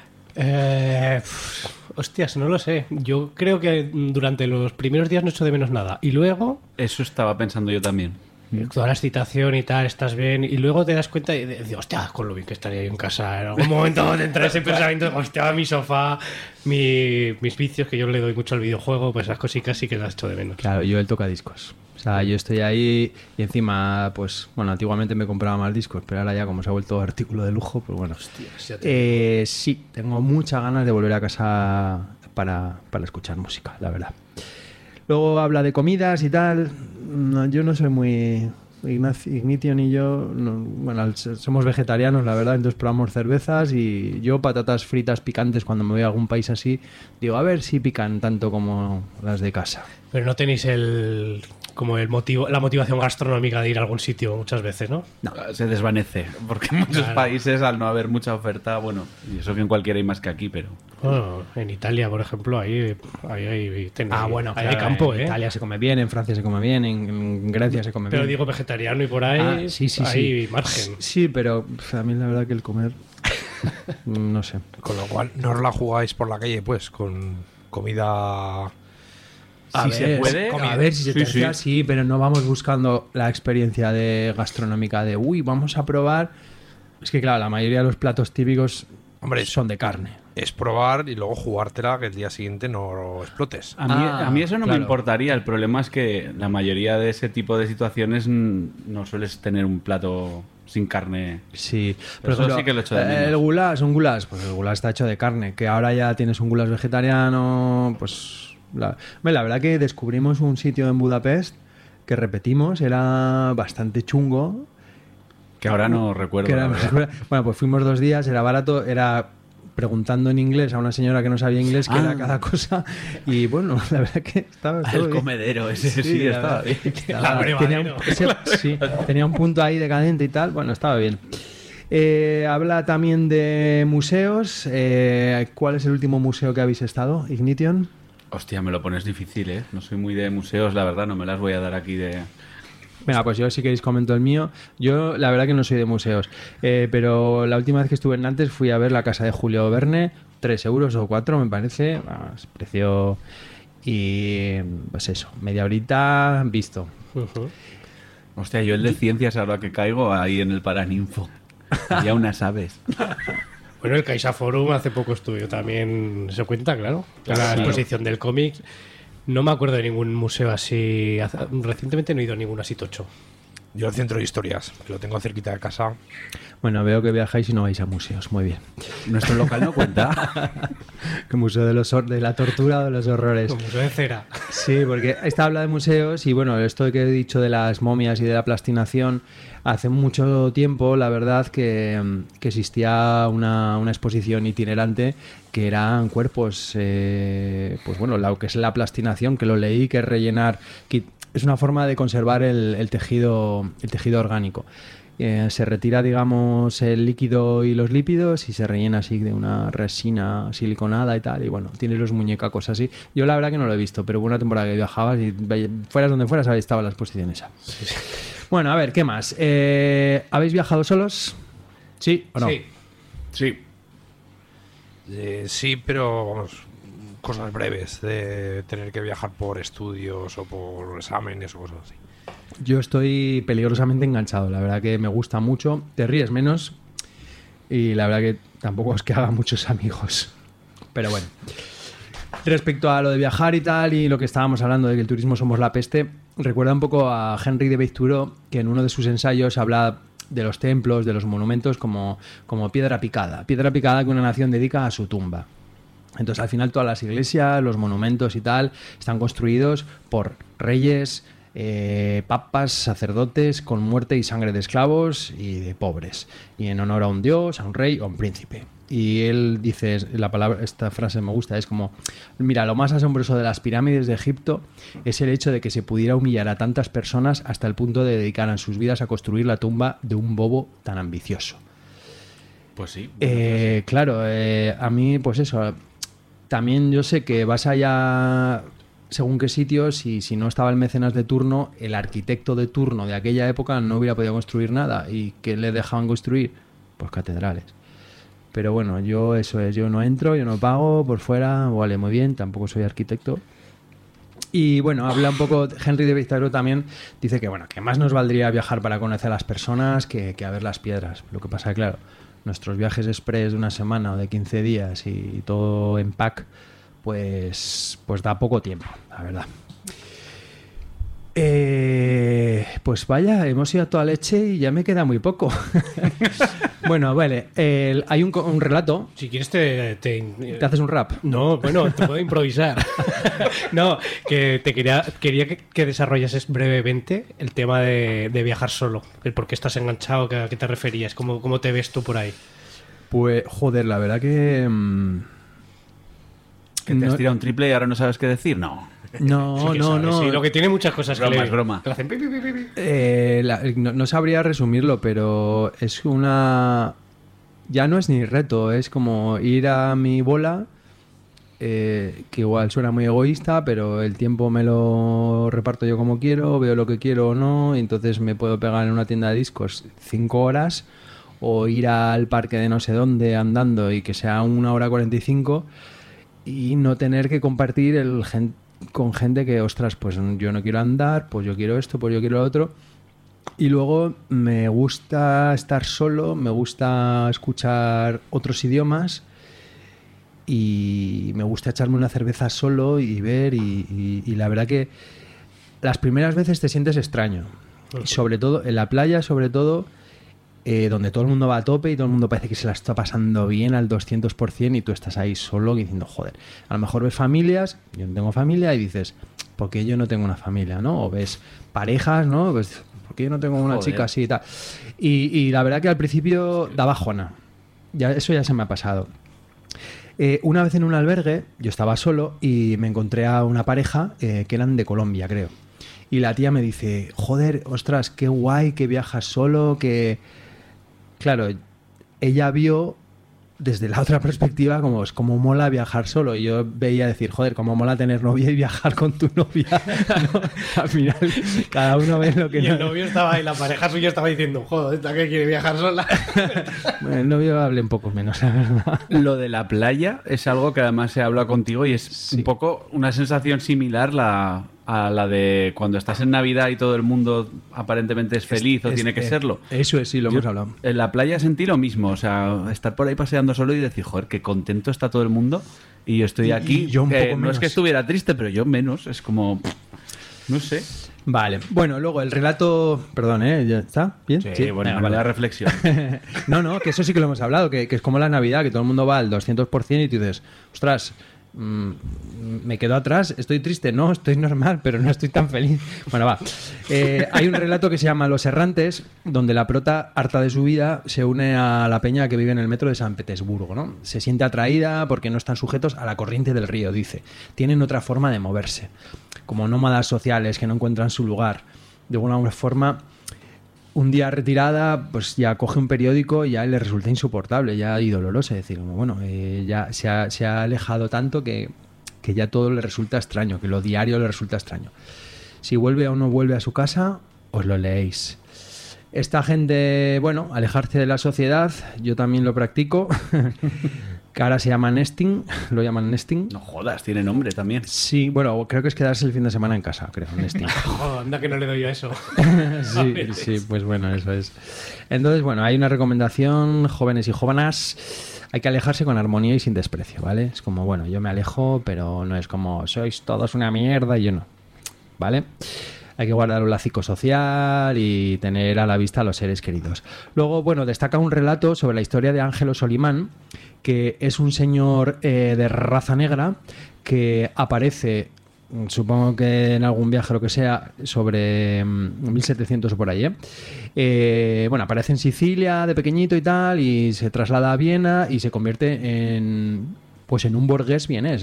Hostias, no lo sé. Yo creo que durante los primeros días no echo de menos nada. Y luego... Eso estaba pensando yo también. Toda la excitación y tal, estás bien. Y luego te das cuenta y dices, hostia, con lo bien que estaría yo en casa. En algún momento te entra ese pensamiento, hostia, mi sofá, mis vicios, que yo le doy mucho al videojuego, pues esas cositas sí que las echo de menos. Claro, yo el tocadiscos. O sea, yo estoy ahí y encima, pues, bueno, antiguamente me compraba más discos, pero ahora ya como se ha vuelto artículo de lujo, pues bueno. Hostias, sí, tengo muchas ganas de volver a casa para escuchar música, la verdad. Luego habla de comidas y tal. No, yo no soy muy... Ignition y yo, somos vegetarianos, la verdad, entonces probamos cervezas y yo patatas fritas picantes cuando me voy a algún país así, digo, a ver si pican tanto como las de casa. Pero no tenéis la motivación gastronómica de ir a algún sitio muchas veces, ¿no? No, se desvanece, porque en muchos países, al no haber mucha oferta, bueno, y eso que en cualquiera hay más que aquí, pero... Bueno, en Italia, por ejemplo, ahí hay campo, en Italia se come bien, en Francia se come bien, en Grecia se come bien. Pero digo vegetariano y por ahí hay margen. Sí, pero a mí la verdad que el comer, no sé. Con lo cual, no os la jugáis por la calle, pues, con comida... Si se puede, a ver si se tercia, sí, pero no vamos buscando la experiencia gastronómica de vamos a probar. Es que claro, la mayoría de los platos típicos son de carne. Es probar y luego jugártela que el día siguiente no explotes. A mí eso no me importaría. El problema es que la mayoría de ese tipo de situaciones no sueles tener un plato sin carne. Sí, pero eso sí que lo he hecho de menos. El goulash, pues el goulash está hecho de carne. Que ahora ya tienes un goulash vegetariano, pues... La verdad que descubrimos un sitio en Budapest que repetimos, era bastante chungo. Que ahora no recuerdo. Bueno, pues fuimos 2 días, era barato, era preguntando en inglés a una señora que no sabía inglés qué era cada cosa. Y bueno, la verdad que estaba todo el comedero, ese sí estaba bien. Tenía un punto ahí decadente y tal, bueno, estaba bien. Habla también de museos. ¿Cuál es el último museo que habéis estado, Ignition? Hostia, me lo pones difícil, ¿eh? No soy muy de museos, la verdad, no me las voy a dar aquí de... Venga, pues yo si queréis comento el mío. Yo la verdad que no soy de museos, pero la última vez que estuve en Nantes fui a ver la casa de Julio Verne, 3 euros o 4 me parece, precio, y pues eso, media horita visto. Hostia, yo el de ciencias ahora que caigo ahí en el Paraninfo, había unas aves. Bueno, el Caixa Forum hace poco estuvo también, se cuenta, claro. La exposición del cómic. No me acuerdo de ningún museo así. Recientemente no he ido a ninguno así tocho. Yo al Centro de Historias, que lo tengo cerquita de casa. Bueno, veo que viajáis y no vais a museos. Muy bien. Nuestro local no cuenta. El museo de la tortura o de los horrores. El museo de cera. Sí, porque esta habla de museos y bueno, esto que he dicho de las momias y de la plastinación, hace mucho tiempo, la verdad, que existía una exposición itinerante que eran cuerpos, pues bueno, lo que es la plastinación, que lo leí, que es rellenar... Es una forma de conservar el tejido orgánico. Se retira, digamos, el líquido y los lípidos y se rellena así de una resina siliconada y tal. Y bueno, tiene los muñecacos así. Yo la verdad que no lo he visto, pero hubo una temporada que viajabas y fueras donde fueras, ahí estaba la exposición esa. Sí. Bueno, a ver, ¿qué más? ¿Habéis viajado solos? ¿Sí o no? Sí. Sí, pero vamos... cosas breves de tener que viajar por estudios o por exámenes o cosas así. Yo estoy peligrosamente enganchado, la verdad que me gusta mucho, te ríes menos y la verdad que tampoco es que haga muchos amigos, pero bueno. Respecto a lo de viajar y tal y lo que estábamos hablando de que el turismo somos la peste, recuerda un poco a Henry de Thoreau, que en uno de sus ensayos habla de los templos, de los monumentos como piedra picada que una nación dedica a su tumba. Entonces, al final, todas las iglesias, los monumentos y tal, están construidos por reyes, papas, sacerdotes, con muerte y sangre de esclavos y de pobres. Y en honor a un dios, a un rey o a un príncipe. Y él dice, esta frase me gusta, es como, mira, lo más asombroso de las pirámides de Egipto es el hecho de que se pudiera humillar a tantas personas hasta el punto de dedicar sus vidas a construir la tumba de un bobo tan ambicioso. Pues sí. Claro, a mí, pues eso... También yo sé que vas allá según qué sitios y si no estaba el mecenas de turno, el arquitecto de turno de aquella época no hubiera podido construir nada. ¿Y qué le dejaban construir? Pues catedrales. Pero bueno, yo no entro, yo no pago, por fuera, vale, muy bien, tampoco soy arquitecto. Y bueno, habla un poco, Henry de Thoreau también dice que bueno, que más nos valdría viajar para conocer a las personas que a ver las piedras. Lo que pasa es que claro, nuestros viajes express de una semana o de 15 días y todo en pack, pues da poco tiempo, la verdad. Pues vaya, hemos ido a toda leche y ya me queda muy poco. Bueno, vale. Hay un relato. Si quieres te haces un rap. No, bueno, te puedo improvisar. No, que te quería que desarrollases brevemente el tema de viajar solo. El por qué estás enganchado, a qué te referías, cómo te ves tú por ahí. Pues, joder, la verdad que... ¿Que te has tirado un triple y ahora no sabes qué decir? No. No. Sí, lo que tiene muchas cosas broma, que es broma. Te lo hacen pi, pi, pi, pi. No sabría resumirlo, pero es una... Ya no es ni reto, es como ir a mi bola, que igual suena muy egoísta, pero el tiempo me lo reparto yo como quiero, veo lo que quiero o no, y entonces me puedo pegar en una tienda de discos 5 horas o ir al parque de no sé dónde andando y que sea 1 hora 45 y no tener que compartir con gente que, ostras, pues yo no quiero andar, pues yo quiero esto, pues yo quiero lo otro. Y luego me gusta estar solo, me gusta escuchar otros idiomas y me gusta echarme una cerveza solo y ver y la verdad que las primeras veces te sientes extraño. Y sobre todo, en la playa, donde todo el mundo va a tope y todo el mundo parece que se la está pasando bien al 200% y tú estás ahí solo diciendo, joder, a lo mejor ves familias, yo no tengo familia y dices, ¿por qué yo no tengo una familia? ¿No? O ves parejas, ¿no? Pues, ¿por qué yo no tengo una chica así y tal? Y la verdad que al principio da bajona. Eso ya se me ha pasado. Una vez en un albergue, yo estaba solo y me encontré a una pareja que eran de Colombia, creo. Y la tía me dice, joder, ostras, qué guay que viajas solo, que... Claro, ella vio desde la otra perspectiva como mola viajar solo. Y yo veía decir, joder, como mola tener novia y viajar con tu novia. ¿No? Al final, cada uno ve lo que... Y el novio estaba ahí, la pareja suya estaba diciendo, joder, ¿esta que quiere viajar sola? Bueno, el novio hable un poco menos, la verdad. Lo de la playa es algo que además se habla contigo y es un poco una sensación similar a la de cuando estás en Navidad y todo el mundo aparentemente es feliz o tiene que serlo. Eso es, sí, lo hemos hablado. En la playa sentí lo mismo, o sea, estar por ahí paseando solo y decir, joder, qué contento está todo el mundo y yo estoy aquí. Y yo un poco no menos. Es que estuviera triste, pero yo menos, es como... No sé. Vale, bueno, luego el relato... Perdón, ¿ya está? ¿Bien? Sí, bueno, venga, vale la reflexión. No, que eso sí que lo hemos hablado, que es como la Navidad, que todo el mundo va al 200% y tú dices, ostras... me quedo atrás, estoy triste, no, estoy normal, pero no estoy tan feliz. Bueno, va. Hay un relato que se llama Los Errantes, donde la prota, harta de su vida, se une a la peña que vive en el metro de San Petersburgo, ¿no? Se siente atraída porque no están sujetos a la corriente del río, dice. Tienen otra forma de moverse, como nómadas sociales que no encuentran su lugar. De alguna forma... Un día retirada, pues ya coge un periódico y ya le resulta insoportable, ya y doloroso. Es decir, bueno, ya se ha alejado tanto que ya todo le resulta extraño, que lo diario le resulta extraño. Si vuelve o no vuelve a su casa, os lo leéis. Esta gente, bueno, alejarse de la sociedad, yo también lo practico. Que ahora se llama nesting, lo llaman nesting. No jodas, tiene nombre también. Sí, bueno, creo que es quedarse el fin de semana en casa, creo, nesting. Joder, anda que no le doy a eso. Sí, pues bueno, eso es. Entonces, bueno, hay una recomendación, jóvenes y jóvenes, hay que alejarse con armonía y sin desprecio, ¿vale? Es como, bueno, yo me alejo, pero no es como, sois todos una mierda y yo no, ¿vale? Hay que guardar un lazo social y tener a la vista a los seres queridos. Luego, bueno, destaca un relato sobre la historia de Ángelo Solimán, que es un señor de raza negra que aparece, supongo que en algún viaje o lo que sea, sobre 1700 o por ahí, bueno, aparece en Sicilia de pequeñito y tal, y se traslada a Viena y se convierte en un burgués vienés,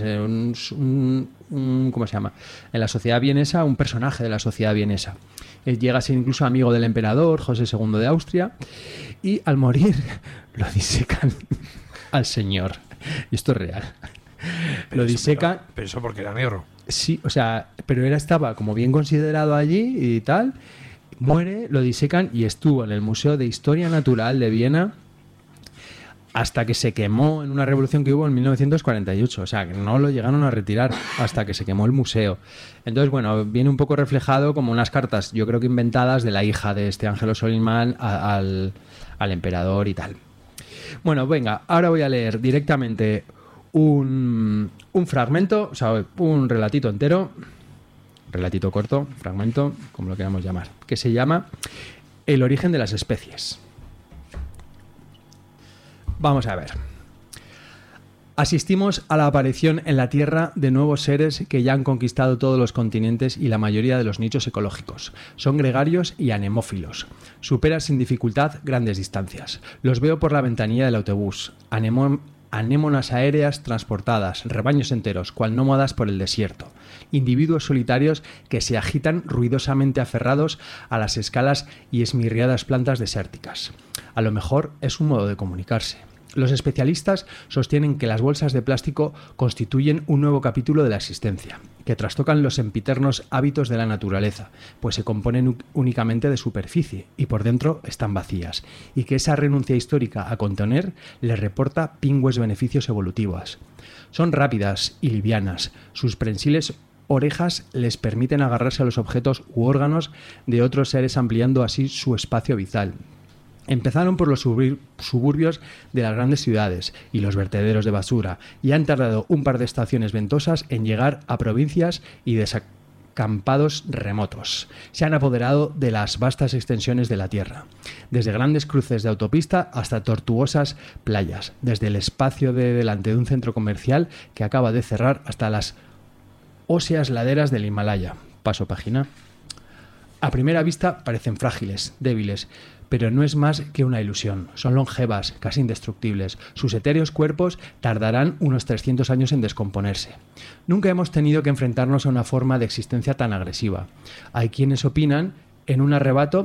¿cómo se llama? En la sociedad vienesa, un personaje de la sociedad vienesa. Llega a ser incluso amigo del emperador José II de Austria y al morir lo disecan al señor. Y esto es real. Lo disecan. Pero eso porque era negro. Sí, o sea, pero él estaba como bien considerado allí y tal. Muere, lo disecan y estuvo en el Museo de Historia Natural de Viena hasta que se quemó en una revolución que hubo en 1948. O sea, que no lo llegaron a retirar hasta que se quemó el museo. Entonces, bueno, viene un poco reflejado como unas cartas, yo creo que inventadas, de la hija de este Ángelo Solimán al emperador y tal. Bueno, venga, ahora voy a leer directamente un fragmento, o sea, un relatito entero relatito corto, fragmento, como lo queramos llamar, que se llama El origen de las especies. Vamos a ver. Asistimos a la aparición en la Tierra de nuevos seres que ya han conquistado todos los continentes y la mayoría de los nichos ecológicos. Son gregarios y anemófilos. Superan sin dificultad grandes distancias. Los veo por la ventanilla del autobús. Anémonas aéreas transportadas, rebaños enteros, cual nómadas por el desierto. Individuos solitarios que se agitan ruidosamente aferrados a las escalas y esmirriadas plantas desérticas. A lo mejor es un modo de comunicarse. Los especialistas sostienen que las bolsas de plástico constituyen un nuevo capítulo de la existencia, que trastocan los sempiternos hábitos de la naturaleza, pues se componen únicamente de superficie y por dentro están vacías, y que esa renuncia histórica a contener les reporta pingües beneficios evolutivos. Son rápidas y livianas, sus prensiles orejas les permiten agarrarse a los objetos u órganos de otros seres, ampliando así su espacio vital. Empezaron por los suburbios de las grandes ciudades y los vertederos de basura y han tardado un par de estaciones ventosas en llegar a provincias y desacampados remotos. Se han apoderado de las vastas extensiones de la tierra, desde grandes cruces de autopista hasta tortuosas playas, desde el espacio de delante de un centro comercial que acaba de cerrar hasta las óseas laderas del Himalaya. Paso página. A primera vista parecen frágiles, débiles, pero no es más que una ilusión. Son longevas, casi indestructibles. Sus etéreos cuerpos tardarán unos 300 años en descomponerse. Nunca hemos tenido que enfrentarnos a una forma de existencia tan agresiva. Hay quienes opinan en un arrebato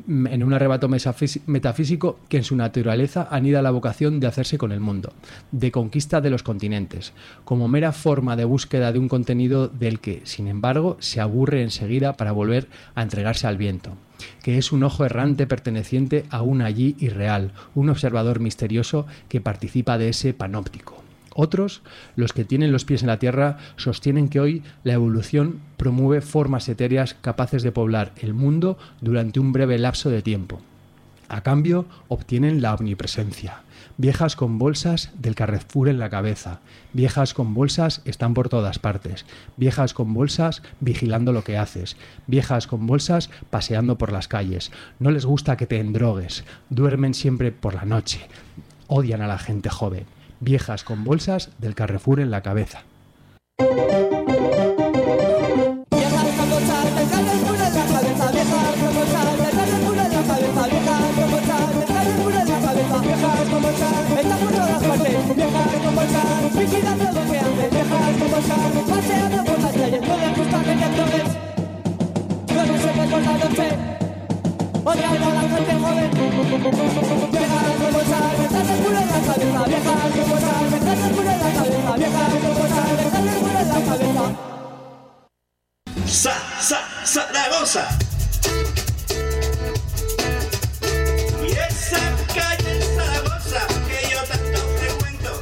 metafísico que en su naturaleza anida la vocación de hacerse con el mundo, de conquista de los continentes, como mera forma de búsqueda de un contenido del que, sin embargo, se aburre enseguida para volver a entregarse al viento, que es un ojo errante perteneciente a un allí irreal, un observador misterioso que participa de ese panóptico. Otros, los que tienen los pies en la tierra, sostienen que hoy la evolución promueve formas etéreas capaces de poblar el mundo durante un breve lapso de tiempo. A cambio, obtienen la omnipresencia. Viejas con bolsas del Carrefour en la cabeza. Viejas con bolsas están por todas partes. Viejas con bolsas vigilando lo que haces. Viejas con bolsas paseando por las calles. No les gusta que te endrogues. Duermen siempre por la noche. Odian a la gente joven. Viejas con bolsas del Carrefour en la cabeza. Zaragoza. Y esa calle en Zaragoza que yo tanto frecuento.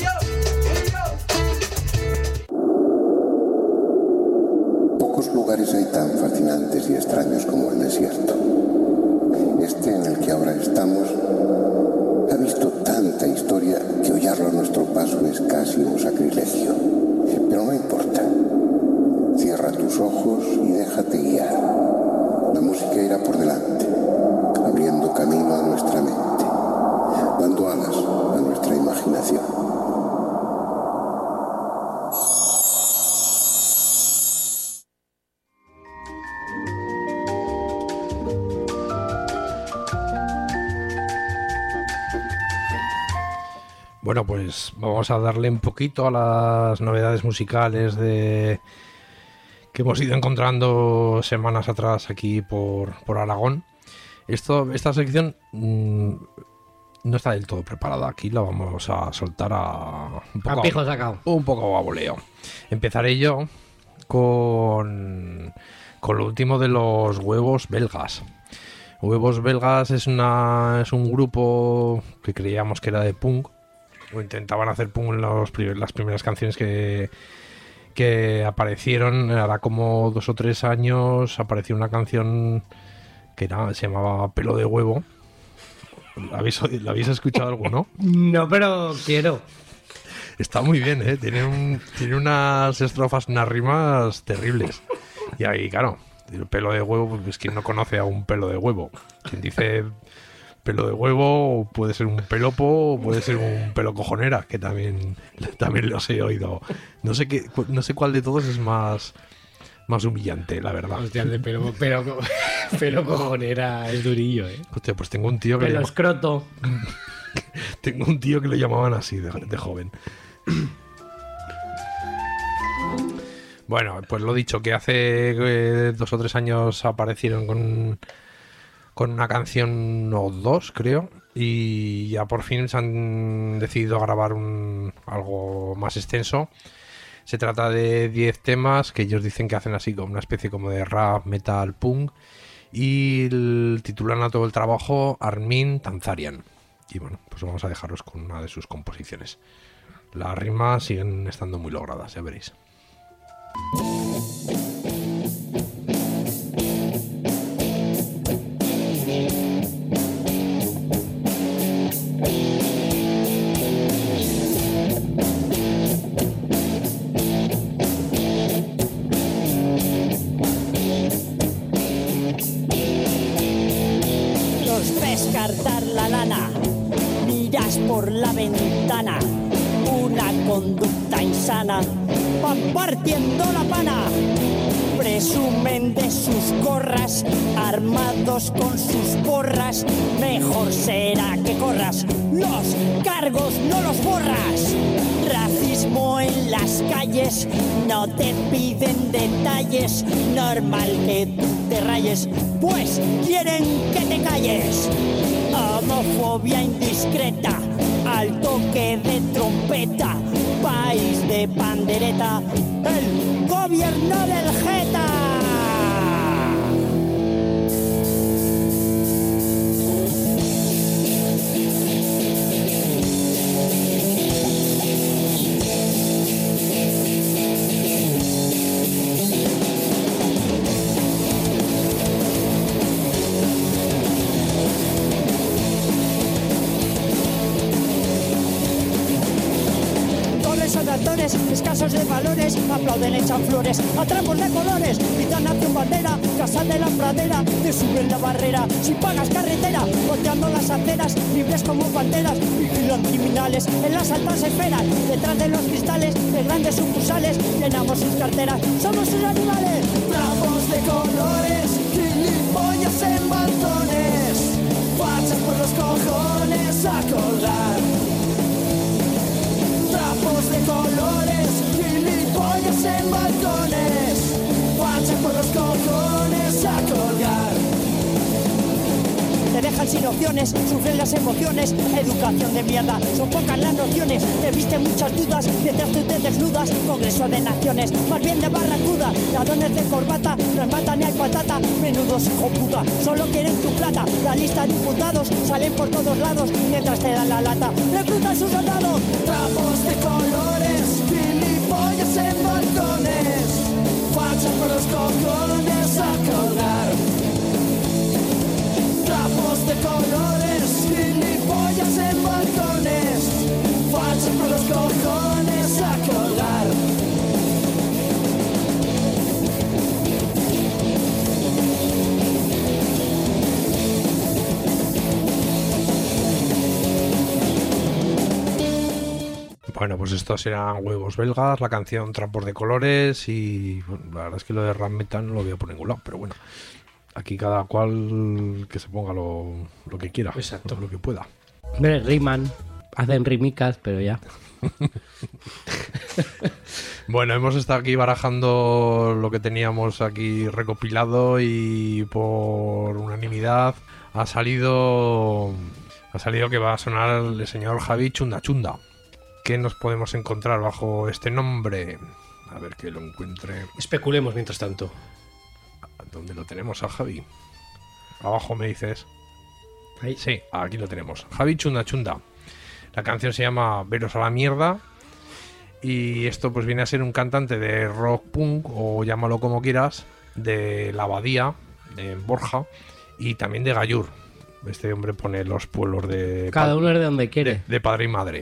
Pocos lugares hay tan fascinantes y extraños como el desierto. Este en el que ahora estamos ha visto tanta historia que hollarlo a nuestro paso es casi un sacrilegio. Pero no importa. Cierra tus ojos y déjate guiar. La música irá por delante, abriendo camino a nuestra mente, dando alas a nuestra imaginación. Bueno, pues vamos a darle un poquito a las novedades musicales que hemos ido encontrando semanas atrás aquí por Aragón. Esta sección no está del todo preparada. Aquí la vamos a soltar un poco a voleo. Empezaré yo con lo último de los Huevos Belgas. Huevos Belgas es un grupo que creíamos que era de punk, o intentaban hacer punk en las primeras canciones que aparecieron. Hará como 2 o 3 años apareció una canción que se llamaba Pelo de Huevo. ¿La habéis escuchado algo, no? No, pero quiero. Está muy bien, ¿eh? Tiene unas estrofas, unas rimas terribles. Y ahí, claro, el pelo de huevo, pues quien no conoce a un pelo de huevo. Quien dice pelo de huevo puede ser un pelopo o puede ser un pelo cojonera, que también los he oído. No sé cuál de todos es más humillante, la verdad. Hostia, el de pelo cojonera es durillo, ¿eh? Hostia, pues tengo un tío que Pelo escroto. tengo un tío que lo llamaban así de joven. Bueno, pues lo dicho, que hace 2 o 3 años aparecieron con una canción o 2, creo, y ya por fin se han decidido grabar algo más extenso. Se trata de 10 temas que ellos dicen que hacen así como una especie como de rap, metal, punk, y titulan a todo el trabajo Armin Tanzarian. Y bueno, pues vamos a dejaros con una de sus composiciones. Las rimas siguen estando muy logradas, ya veréis. Los ves cartar la lana, miras por la ventana, una conducta insana, van partiendo la pana, presumen de sus gorras, armados con sus porras, mejor será que corras, los cargos no los borras, racismo en las calles, no te piden detalles, normal que tú te rayes, pues quieren que te calles, homofobia indiscreta, al toque de trompeta, país de pandereta, el gobierno del Jeta. Escasos de valores, aplauden, echan flores, a trapos de colores, gritan hacia un bandera, casa de la pradera, te suben la barrera, si pagas carretera, volteando las aceras, libres como panteras, vigilan criminales en las altas esferas, detrás de los cristales, de grandes sucursales, llenamos sus carteras, somos sus animales, trapos de colores, gilipollas en balcones, fachas por los cojones a colgar. Trapos de colores, gilipollas en balcones, fachas por los cojones a colgar. Te dejan sin opciones, sufren las emociones, educación de mierda, son pocas las nociones, te visten muchas dudas, mientras tú te desnudas, Congreso de Naciones, más bien de barracuda, ladrones de corbata, no es mata ni hay patata, menudos hijo puta, solo quieren tu plata, la lista de imputados, salen por todos lados, mientras te dan la lata, reclutan sus soldados, trapos de colores, gilipollas en balcones, fachas por los cojones a colgar. Trapos de colores, gilipollas en balcones, fachas por los cojones a colgar. Bueno, pues estos eran Huevos Belgas, la canción Trapos de Colores y bueno, la verdad es que lo de rap metal no lo veo por ningún lado, pero bueno. Aquí cada cual que se ponga lo que quiera. Exacto. Lo que pueda. Hombre, riman, hacen rimicas, pero ya. Bueno, hemos estado aquí barajando lo que teníamos aquí recopilado y por unanimidad ha salido que va a sonar el señor Javi Chunda Chunda. ¿Qué nos podemos encontrar bajo este nombre? A ver que lo encuentre. Especulemos mientras tanto. ¿Dónde lo tenemos a Javi? Abajo me dices. Ahí. Sí, aquí lo tenemos. Javi Chunda Chunda. La canción se llama Veros a la mierda. Y esto pues viene a ser un cantante de rock punk, o llámalo como quieras, de La Abadía, de Borja, y también de Gallur. Este hombre pone los pueblos de... Cada uno es de donde quiere. De padre y madre.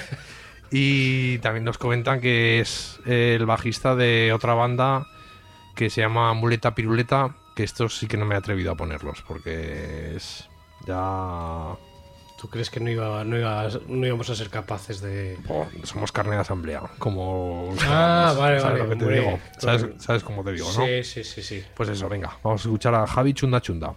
Y también nos comentan que es el bajista de otra banda que se llama Muleta Piruleta, que estos sí que no me he atrevido a ponerlos, porque es ya... ¿Tú crees que no íbamos a ser capaces de...? Somos carne de asamblea, como... Vale, ¿sabes lo que te digo? ¿Sabes cómo te digo, no? Sí. Pues eso, venga, vamos a escuchar a Javi Chunda Chunda.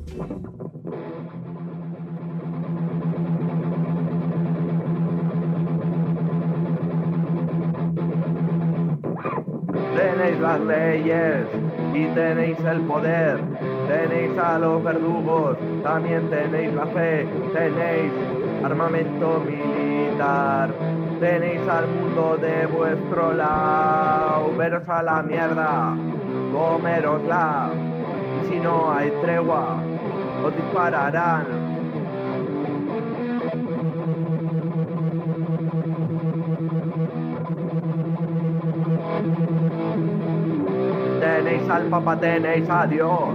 Tenéis las leyes y tenéis el poder, tenéis a los verdugos, también tenéis la fe, tenéis armamento militar, tenéis al mundo de vuestro lado, veros a la mierda, comerosla, y si no hay tregua, os dispararán. Tenéis al Papa, tenéis a Dios,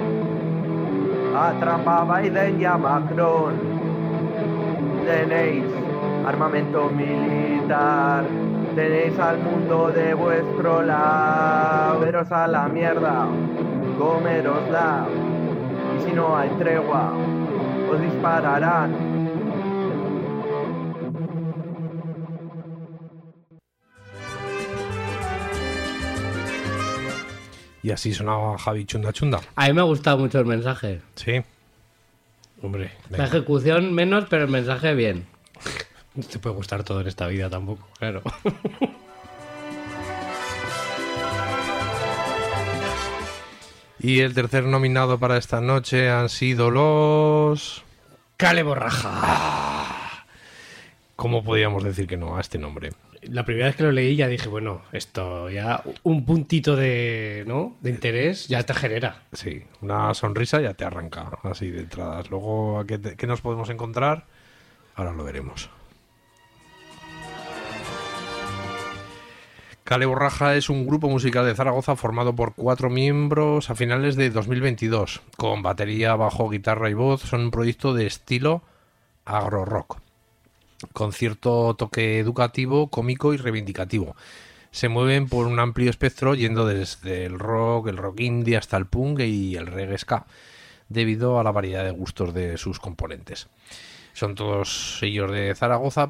a Trump, a Biden y a Macron. Tenéis armamento militar, tenéis al mundo de vuestro lado. Veros a la mierda, comerosla, y si no hay tregua, os dispararán. Y así sonaba Javi Chunda Chunda. A mí me ha gustado mucho el mensaje. Sí. Hombre. La ejecución menos, pero el mensaje bien. No te puede gustar todo en esta vida tampoco, claro. Y el tercer nominado para esta noche han sido los... Kale Borraja. ¿Cómo podíamos decir que no a este nombre? La primera vez que lo leí ya dije, bueno, esto ya un puntito de interés ya te genera. Sí, una sonrisa ya te arranca así de entradas. Luego, ¿qué nos podemos encontrar? Ahora lo veremos. Kale Borraja es un grupo musical de Zaragoza formado por 4 miembros a finales de 2022. Con batería, bajo, guitarra y voz. Son un proyecto de estilo agro-rock, con cierto toque educativo, cómico y reivindicativo. Se mueven por un amplio espectro, yendo desde el rock indie hasta el punk y el reggae ska, debido a la variedad de gustos de sus componentes. Son todos ellos de Zaragoza,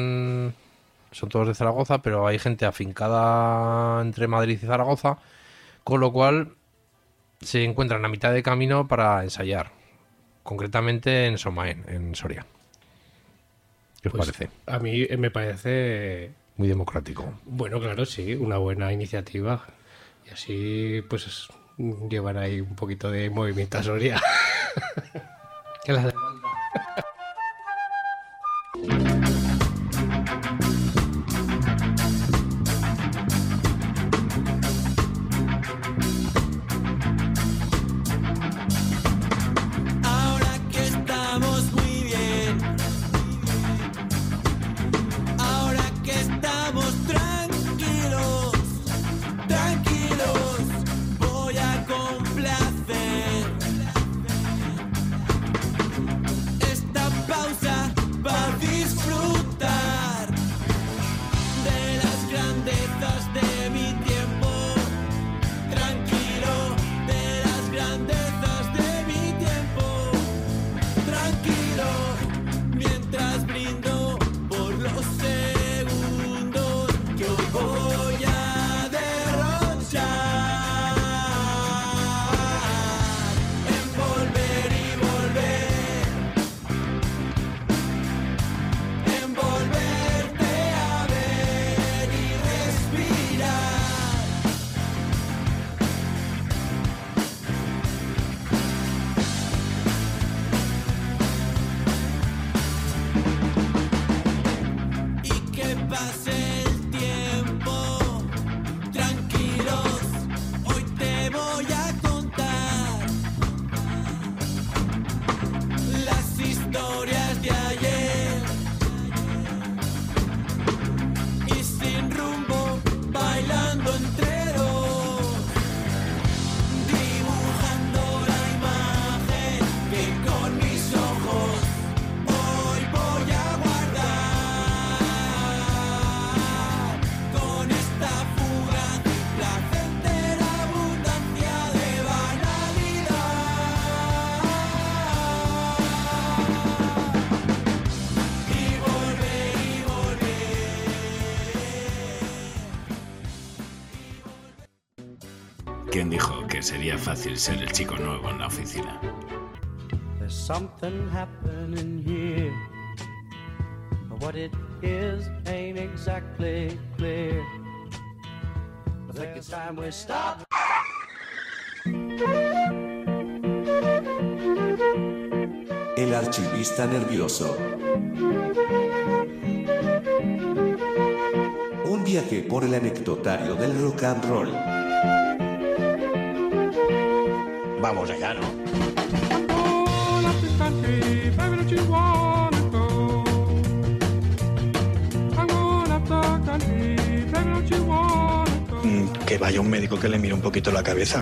pero hay gente afincada entre Madrid y Zaragoza, con lo cual se encuentran a mitad de camino para ensayar, concretamente en Somaén, en Soria. ¿Qué os parece? A mí me parece... Muy democrático. Bueno, claro, sí, una buena iniciativa. Y así, pues, llevan ahí un poquito de movimiento a Soria. Que la demanda. Ahora que estamos muy bien, ahora que estamos tranquilos, voy a complacer Alguien dijo que sería fácil ser el chico nuevo en la oficina. There's something happening here. But what it is ain't exactly clear. I think it's time we stop. El archivista nervioso. Un viaje por el anecdotario del rock and roll. Vamos allá, ¿no? Que vaya un médico que le mire un poquito la cabeza.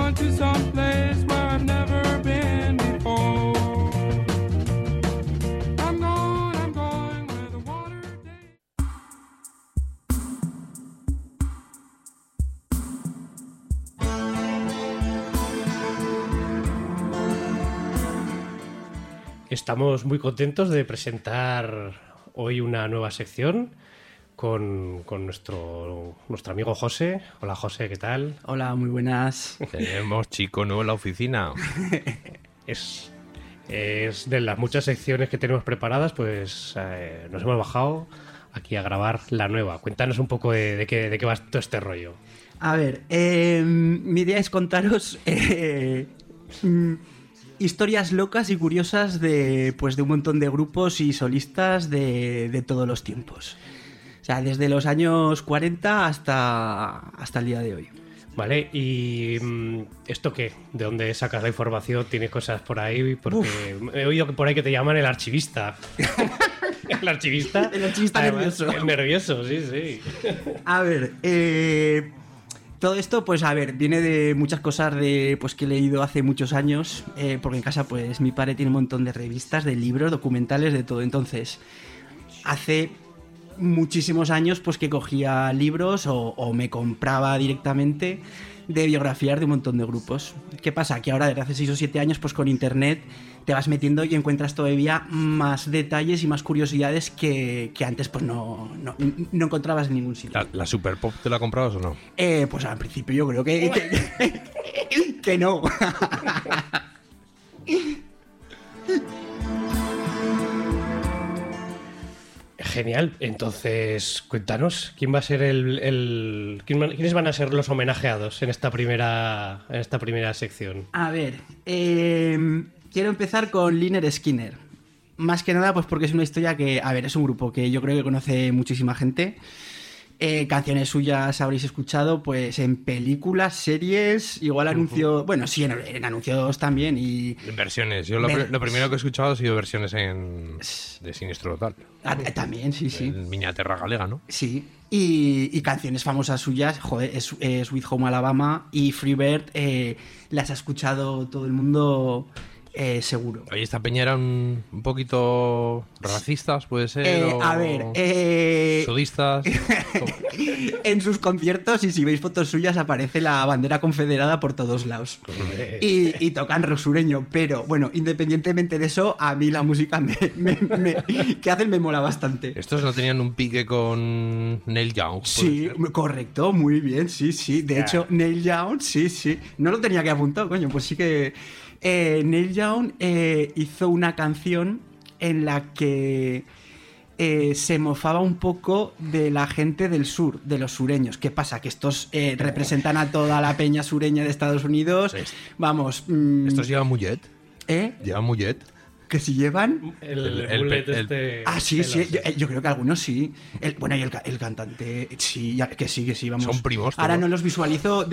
Estamos muy contentos de presentar hoy una nueva sección con nuestro amigo José. Hola José, ¿qué tal? Hola, muy buenas. Tenemos chico nuevo en la oficina. Es de las muchas secciones que tenemos preparadas, pues nos hemos bajado aquí a grabar la nueva. Cuéntanos un poco de qué va todo este rollo. A ver, mi idea es contaros historias locas y curiosas de un montón de grupos y solistas de todos los tiempos. O sea, desde los años 40 hasta el día de hoy. Vale, ¿y esto qué? ¿De dónde sacas la información? ¿Tienes cosas por ahí? Porque he oído que por ahí que te llaman el archivista. El archivista. El archivista nervioso. El nervioso, sí. A ver, todo esto, pues a ver, viene de muchas cosas que he leído hace muchos años, porque en casa, pues mi padre tiene un montón de revistas, de libros, documentales, de todo. Entonces, hace muchísimos años, pues que cogía libros o me compraba directamente de biografías de un montón de grupos. ¿Qué pasa? Que ahora, desde hace 6 o 7 años, pues con internet te vas metiendo y encuentras todavía más detalles y más curiosidades que antes pues no encontrabas en ningún sitio. ¿La Super Pop te la comprabas o no? Pues al principio yo creo que no. Genial, entonces cuéntanos, ¿quién va a ser quiénes van a ser los homenajeados en esta primera sección? A ver, quiero empezar con Lynyrd Skynyrd. Más que nada, pues porque es una historia que, a ver, es un grupo que yo creo que conoce muchísima gente. Canciones suyas habréis escuchado pues en películas, series, igual anuncios, bueno, sí, en anuncios también y... Versiones, yo lo primero que he escuchado ha sido versiones de Sinistro Total. También, sí. En Miñaterra Galega, ¿no? Sí, y canciones famosas suyas, joder, es Sweet Home Alabama y Freebird, las ha escuchado todo el mundo... seguro. Oye, esta peña eran un poquito racistas, puede ser. A ver, sudistas. En sus conciertos, y si veis fotos suyas, aparece la bandera confederada por todos lados. Y tocan rosureño, pero bueno, independientemente de eso, a mí la música que hacen me mola bastante. ¿Estos no tenían un pique con Neil Young? Sí, correcto, muy bien, sí. De hecho, Neil Young, sí. No lo tenía que apuntar, coño, pues sí que... Neil Young hizo una canción en la que se mofaba un poco de la gente del sur, de los sureños. ¿Qué pasa? Que estos representan a toda la peña sureña de Estados Unidos. Vamos... ¿Estos llevan mullet? ¿Llevan mullet? ¿Que si llevan? Ah, sí, yo creo que algunos sí. Bueno, y el cantante, sí, que sí, vamos. Son primos. Ahora no los visualizo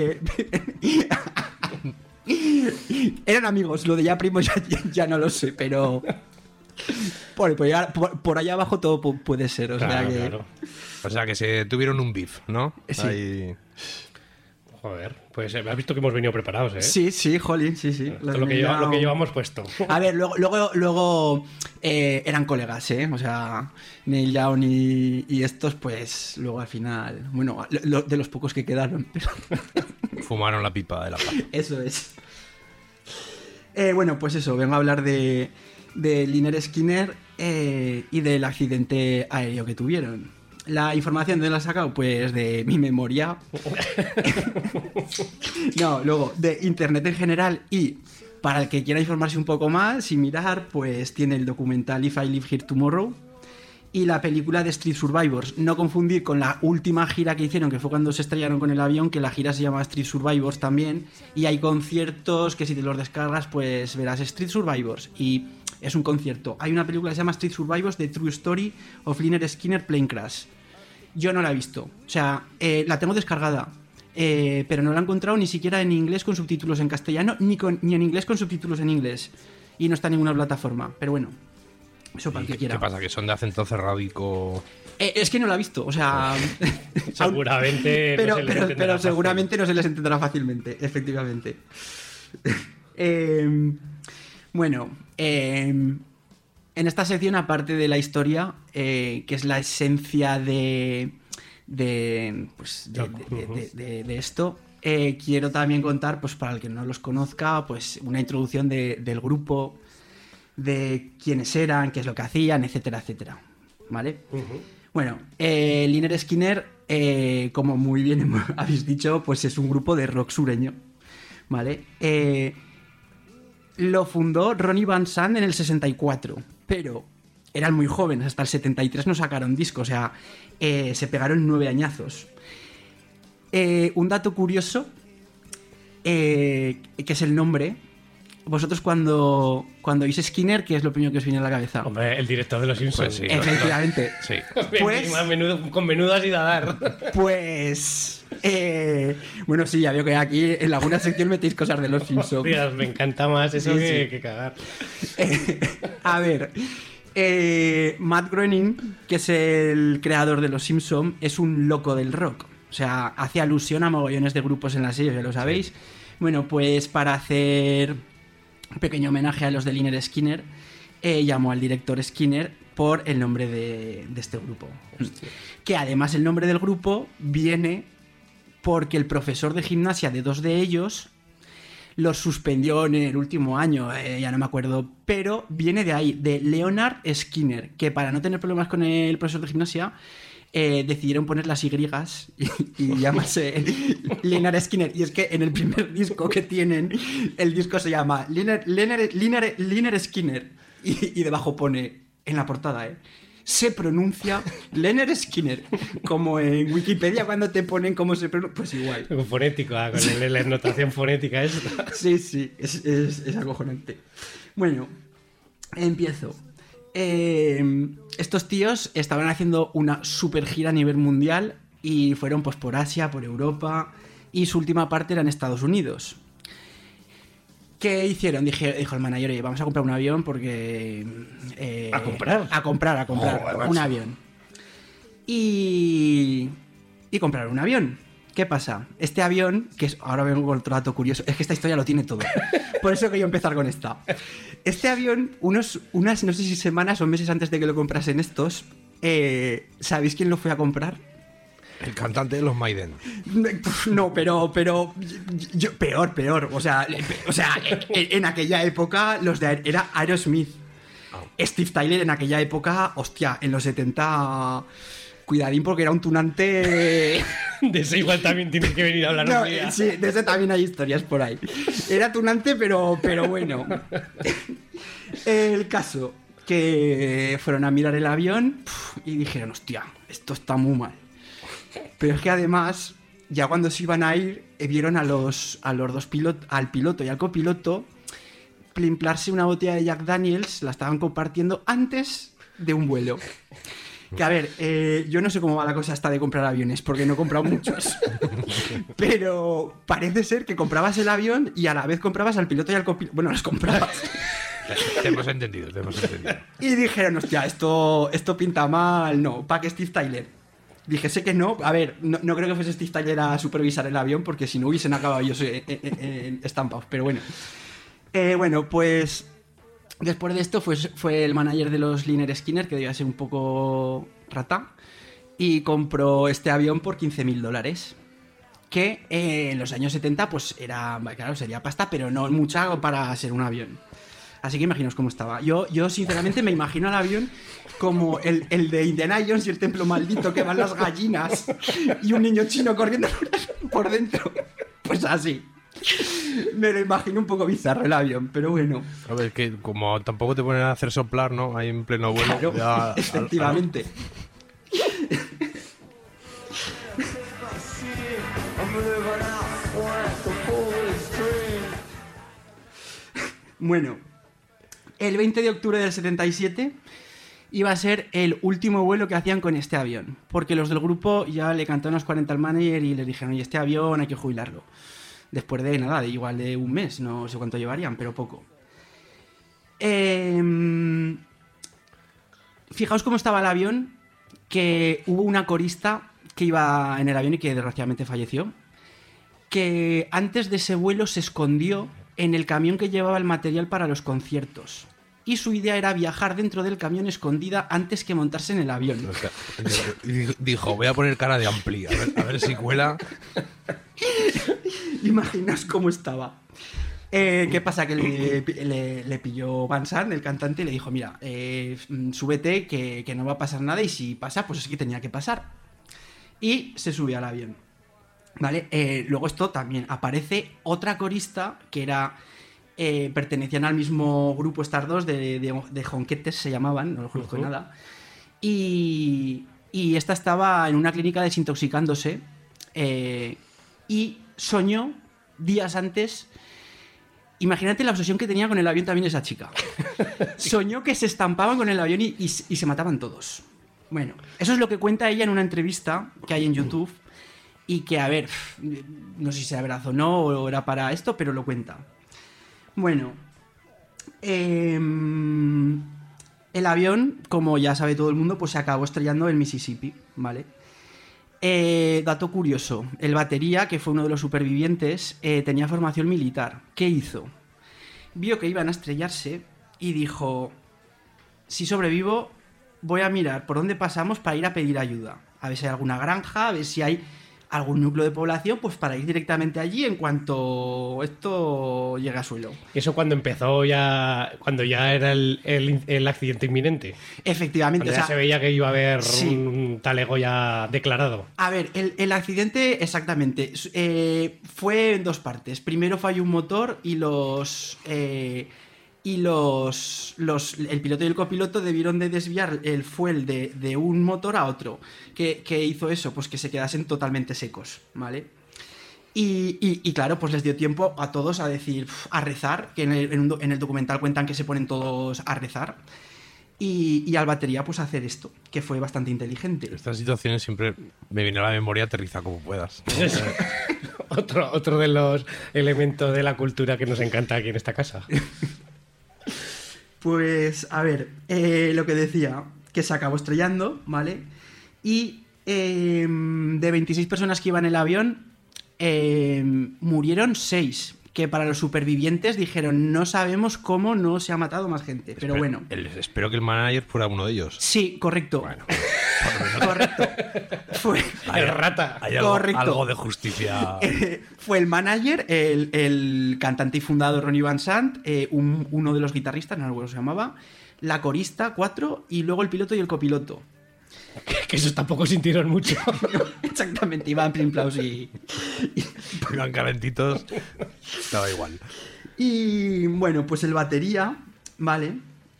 Eran amigos, lo de ya primos ya no lo sé, pero por allá abajo todo puede ser, Claro. O sea que se tuvieron un beef, ¿no? Sí. Ahí... Joder, pues has visto que hemos venido preparados, ¿eh? Sí, jolín, sí. Lo que llevamos puesto. A ver, luego eran colegas, ¿eh? O sea, Neil Young y estos, pues luego al final, bueno, de los pocos que quedaron, pero... Fumaron la pipa de la paz. Eso es. Bueno, pues eso, vengo a hablar de Lynyrd Skynyrd y del accidente aéreo que tuvieron. La información, ¿de dónde la he sacado? Pues de mi memoria. No, luego, de internet en general. Y para el que quiera informarse un poco más y mirar, pues tiene el documental If I Live Here Tomorrow y la película de Street Survivors. No confundir con la última gira que hicieron, que fue cuando se estrellaron con el avión, que la gira se llama Street Survivors también, y hay conciertos que si te los descargas pues verás Street Survivors y es un concierto. Hay una película que se llama Street Survivors, The True Story of Lynyrd Skynyrd Plane Crash. Yo no la he visto, o sea, la tengo descargada, pero no la he encontrado ni siquiera en inglés con subtítulos en castellano, ni en inglés con subtítulos en inglés, y no está en ninguna plataforma, pero bueno. Eso para el que quiera. ¿Qué pasa? ¿Que son de acento cerrádico? Es que no la he visto, o sea... Seguramente pero, no se les entenderá pero seguramente no se les entenderá fácilmente, efectivamente. Bueno, en esta sección, aparte de la historia, que es la esencia de esto, quiero también contar, pues para el que no los conozca, pues una introducción del grupo, de quiénes eran, qué es lo que hacían, etcétera, etcétera. ¿Vale? Bueno, Lynyrd Skynyrd, como muy bien habéis dicho, pues es un grupo de rock sureño. ¿Vale? Lo fundó Ronnie Van Sant en el 64, pero eran muy jóvenes, hasta el 73 no sacaron disco, o sea, se pegaron 9 añazos. Un dato curioso, que es el nombre. Vosotros cuando oís Skinner, ¿qué es lo primero que os viene a la cabeza? Hombre, el director de Los Simpsons. Pues sí, efectivamente. Sí. Pues, con menudo has ido a dar. Pues... bueno, sí, ya veo que aquí en alguna sección metéis cosas de Los Simpsons. Dios, me encanta más eso Sí, que, sí. que cagar. A ver, Matt Groening, que es el creador de Los Simpsons, es un loco del rock. O sea, hace alusión a mogollones de grupos en la serie, ya lo sabéis. Bueno, pues para hacer un pequeño homenaje a los de Lynyrd Skynyrd, llamó al director Skinner por el nombre de este grupo. Hostia. Que además el nombre del grupo viene porque el profesor de gimnasia de 2 de ellos los suspendió en el último año, ya no me acuerdo, pero viene de ahí, de Leonard Skinner, que para no tener problemas con el profesor de gimnasia decidieron poner las Y y llamarse Lynyrd Skynyrd. Y es que en el primer disco que tienen, el disco se llama Lynyrd Skynyrd y debajo pone en la portada, se pronuncia Lynyrd Skynyrd, como en Wikipedia cuando te ponen cómo se pronuncia, pues igual. Con fonético, con la notación fonética esta. Sí, es acojonante. Bueno, empiezo. Estos tíos estaban haciendo una super gira a nivel mundial y fueron pues por Asia, por Europa, y su última parte era en Estados Unidos. ¿Qué hicieron? Dijo el manager, oye, vamos a comprar un avión porque... ¿A comprar? A comprar un avión. Y compraron un avión. ¿Qué pasa? Este avión, que es, ahora vengo con otro dato curioso, es que esta historia lo tiene todo. Por eso quería empezar con esta. Este avión, unas no sé si semanas o meses antes de que lo comprasen estos, ¿sabéis quién lo fue a comprar? El cantante de los Maiden. No, pero yo, peor. O sea, en aquella época era Aerosmith. Steve Tyler en aquella época, hostia, en los 70... Cuidadín porque era un tunante... De ese igual también tienes que venir a hablar un día. Sí, de ese también hay historias por ahí. Era tunante, pero bueno. El caso, que fueron a mirar el avión y dijeron, hostia, esto está muy mal. Pero es que además, ya cuando se iban a ir, vieron a los dos pilotos, al piloto y al copiloto, plimplarse una botella de Jack Daniels, la estaban compartiendo antes de un vuelo. Que a ver, yo no sé cómo va la cosa esta de comprar aviones, porque no he comprado muchos. Pero parece ser que comprabas el avión y a la vez comprabas al piloto y al copiloto. Bueno, los comprabas. Te hemos entendido. Y dijeron, hostia, esto pinta mal, no, ¿para qué Steve Tyler? Dijese que no, a ver, no creo que fuese Steve Tyler a supervisar el avión, porque si no hubiesen acabado ellos estampados, pero bueno. Bueno, pues... Después de esto fue el manager de los Lynyrd Skynyrd, que debía ser un poco rata, y compró este avión por $15,000, que en los años 70 pues era, claro, sería pasta, pero no mucha para ser un avión. Así que imaginaos cómo estaba. Yo sinceramente me imagino al avión como el de Indiana Jones y el templo maldito, que van las gallinas y un niño chino corriendo por dentro. Pues así. Me lo imagino un poco bizarro el avión, pero bueno. A ver, que como tampoco te ponen a hacer soplar, ¿no? Ahí en pleno vuelo. Claro, efectivamente. Bueno, el 20 de octubre del 77 iba a ser el último vuelo que hacían con este avión, porque los del grupo ya le cantaron unos 40 al manager y le dijeron, y este avión hay que jubilarlo. Después de nada, de igual de un mes, no sé cuánto llevarían, pero poco. Fijaos cómo estaba el avión, que hubo una corista que iba en el avión y que desgraciadamente falleció, que antes de ese vuelo se escondió en el camión que llevaba el material para los conciertos. Y su idea era viajar dentro del camión escondida antes que montarse en el avión. O sea, dijo, voy a poner cara de ampli, a ver si cuela. Imaginaos cómo estaba. ¿Qué pasa? Que le pilló Van Sant, el cantante, y le dijo, mira, súbete, que no va a pasar nada, y si pasa, pues es que tenía que pasar. Y se subió al avión. ¿Vale? Luego esto también aparece otra corista que era... pertenecían al mismo grupo estas dos de jonquetes se llamaban, no lo conozco nada. Y esta estaba en una clínica desintoxicándose y soñó días antes. Imagínate la obsesión que tenía con el avión también esa chica. Soñó que se estampaban con el avión y se mataban todos. Bueno, eso es lo que cuenta ella en una entrevista que hay en YouTube y que, a ver, no sé si será verdad o no, o era para esto, pero lo cuenta. Bueno, el avión, como ya sabe todo el mundo, pues se acabó estrellando en Mississippi, ¿vale? Dato curioso, el batería, que fue uno de los supervivientes, tenía formación militar. ¿Qué hizo? Vio que iban a estrellarse y dijo, si sobrevivo, voy a mirar por dónde pasamos para ir a pedir ayuda. A ver si hay alguna granja, a ver si hay algún núcleo de población, pues para ir directamente allí en cuanto esto llegue a suelo. Eso cuando empezó ya, cuando ya era el accidente inminente. Efectivamente. Cuando ya se veía que iba a haber un talego ya declarado. A ver, el accidente, exactamente, fue en dos partes. Primero falló un motor y el piloto y el copiloto debieron de desviar el fuel de un motor a otro. ¿Qué hizo eso? Pues que se quedasen totalmente secos, ¿vale? Y claro, pues les dio tiempo a todos a decir, a rezar, que en el documental cuentan que se ponen todos a rezar, y al batería pues a hacer esto, que fue bastante inteligente. Estas situaciones siempre me viene a la memoria, aterriza como puedas. Otro de los elementos de la cultura que nos encanta aquí en esta casa. Pues, a ver, lo que decía, que se acabó estrellando, ¿vale? Y de 26 personas que iban en el avión, murieron 6. Que para los supervivientes dijeron, no sabemos cómo no se ha matado más gente. Pero bueno. Espero que el manager fuera uno de ellos. Sí, correcto. Bueno, correcto. Fue el rata. Hay algo de justicia. Fue el manager, el cantante y fundador Ronnie Van Sant, uno de los guitarristas, no recuerdo cómo se llamaba, la corista, 4, y luego el piloto y el copiloto. Que esos tampoco sintieron mucho. No, exactamente, iban plimplaus y iban calentitos. Estaba igual. Y bueno, pues el batería, ¿vale?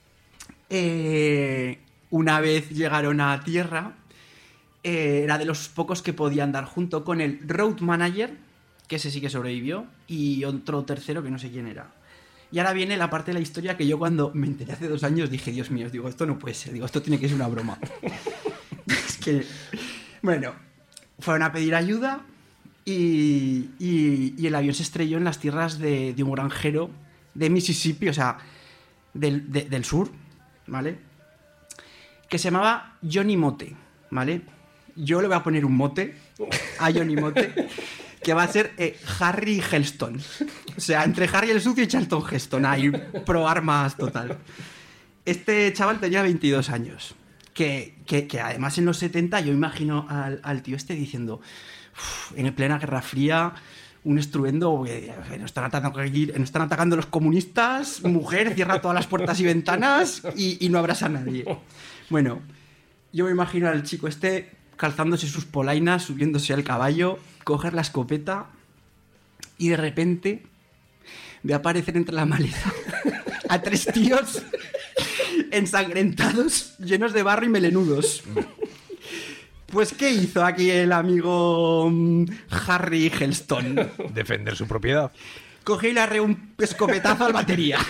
Una vez llegaron a tierra, era de los pocos que podían dar junto con el road manager, que ese sí que sobrevivió, y otro tercero que no sé quién era. Y ahora viene la parte de la historia que yo cuando me enteré hace 2 años dije, Dios mío, digo, esto no puede ser, digo, esto tiene que ser una broma. Es que, bueno, fueron a pedir ayuda y el avión se estrelló en las tierras de un granjero de Mississippi, o sea, del sur, ¿vale? Que se llamaba Johnny Mote, ¿vale? Yo le voy a poner un mote a Johnny Mote, que va a ser Harry Helston. O sea, entre Harry el Sucio y Charlton Heston. Hay pro armas total. Este chaval tenía 22 años. Que además en los 70 yo imagino al tío este diciendo, en plena Guerra Fría, un estruendo, nos están atacando los comunistas, mujer, cierra todas las puertas y ventanas y no abras a nadie. Bueno, yo me imagino al chico este calzándose sus polainas, subiéndose al caballo, coger la escopeta y de repente ve aparecer entre la maleza a 3 tíos ensangrentados, llenos de barro y melenudos. Pues, ¿qué hizo aquí el amigo Harry Helston? Defender su propiedad. Cogí y le arreé un escopetazo al batería.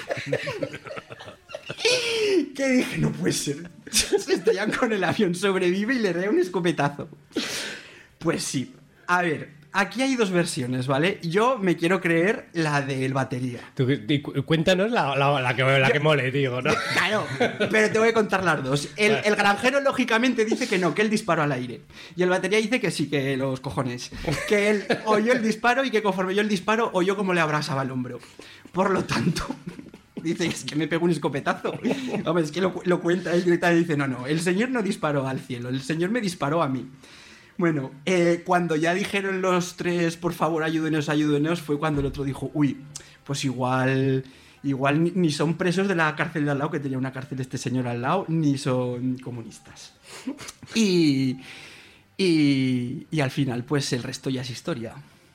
¿Qué dije? No puede ser. Se estrellan con el avión, sobrevive y le arreé un escopetazo. Pues sí. A ver, aquí hay 2 versiones, ¿vale? Yo me quiero creer la del batería. Cuéntanos la que mole, digo, ¿no? Claro, pero te voy a contar las 2. El granjero, lógicamente, dice que no, que él disparó al aire. Y el batería dice que sí, que los cojones. Que él oyó el disparo y que conforme oyó el disparo, oyó como le abrasaba el hombro. Por lo tanto, dice, es que me pegó un escopetazo. Hombre, es que lo cuenta él y dice, no, el señor no disparó al cielo, el señor me disparó a mí. Bueno, cuando ya dijeron los 3, por favor, ayúdenos, fue cuando el otro dijo, uy, pues igual ni son presos de la cárcel de al lado, que tenía una cárcel este señor al lado, ni son comunistas. Y al final, pues el resto ya es historia.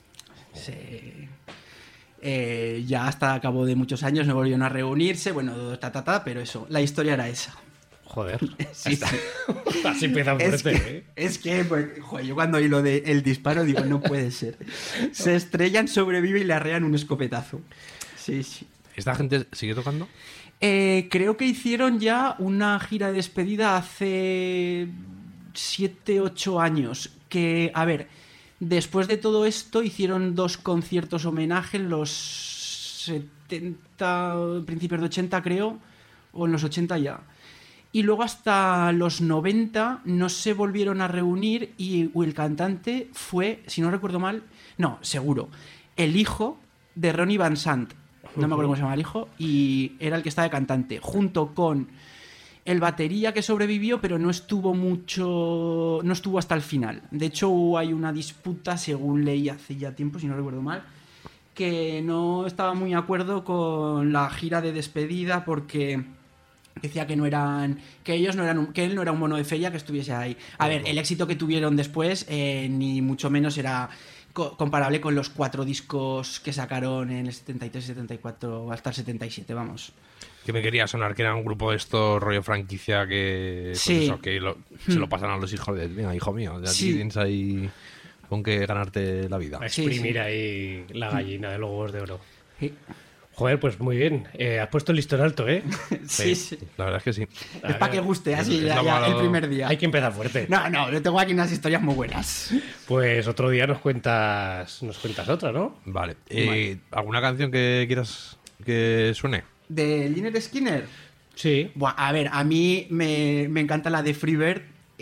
Ya hasta cabo de muchos años no volvieron a reunirse, bueno, pero eso, la historia era esa. Joder, sí. Así empieza fuerte, es que pues, joder, yo cuando oí lo del disparo digo, no puede ser. Se estrellan, sobrevive y le arrean un escopetazo. Sí. ¿Esta gente sigue tocando? Creo que hicieron ya una gira de despedida hace 7-8 años. Que, a ver, después de todo esto hicieron 2 conciertos homenaje en los 70, principios de 80 creo, o en los 80 ya. Y luego hasta los 90 no se volvieron a reunir y el cantante fue, si no recuerdo mal, no, seguro, el hijo de Ronnie Van Sant. No me acuerdo cómo se llama el hijo. Y era el que estaba de cantante, junto con el batería que sobrevivió, pero no estuvo hasta el final. De hecho, hay una disputa, según leí hace ya tiempo, si no recuerdo mal, que no estaba muy de acuerdo con la gira de despedida porque decía que que él no era un mono de feria que estuviese ahí. A ver, el éxito que tuvieron después ni mucho menos era comparable con los 4 discos que sacaron en el 73, 74 hasta el 77, vamos. Que me quería sonar que era un grupo de estos rollo franquicia que, pues sí. Eso, que se lo pasan a los hijos de, venga, hijo mío, de aquí Sí. tienes ahí con que ganarte la vida. A exprimir ahí la gallina de los huevos de oro. Joder, pues muy bien. Has puesto el listón alto, ¿eh? Sí. La verdad es que sí. Es para que guste así Es lo ya malo. el primer día. Hay que empezar fuerte. No, yo tengo aquí unas historias muy buenas. Pues otro día nos cuentas otra, ¿no? Vale. ¿Alguna canción que quieras que suene? ¿De Lynyrd Skynyrd? Sí. Buah, a ver, a mí me encanta la de Freebird.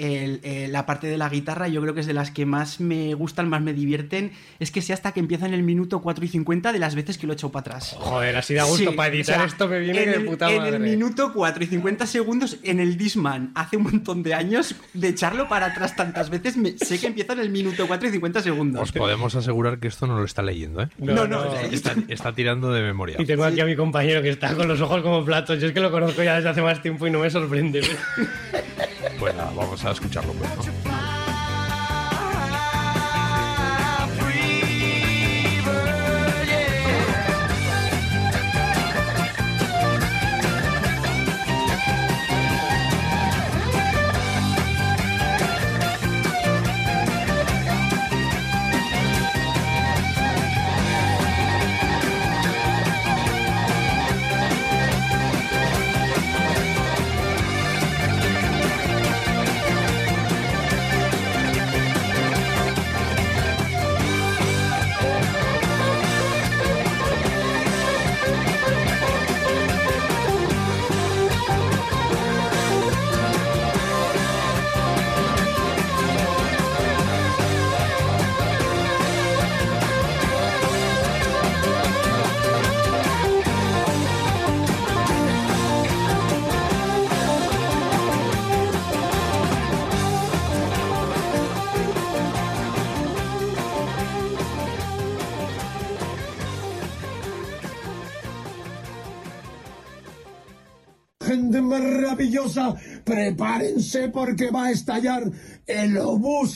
La parte de la guitarra yo creo que es de las que más me gustan, más me divierten. Es que sé hasta que empieza en el minuto 4 y 50 de las veces que lo he echado para atrás. Joder, así da gusto. Sí, para editar o sea, esto me viene de puta madre. En el minuto 4 y 50 segundos en el Discman hace un montón de años de echarlo para atrás tantas veces, sé que empieza en el minuto 4 y 50 segundos. Os podemos asegurar que esto no lo está leyendo, ¿eh? No. Está tirando de memoria. Y tengo aquí a mi compañero que está con los ojos como platos. Yo es que lo conozco ya desde hace más tiempo y no me sorprende. Pues nada, vamos a escucharlo, pues, ¿no? Freebird. gente maravillosa, prepárense porque va a estallar el obús.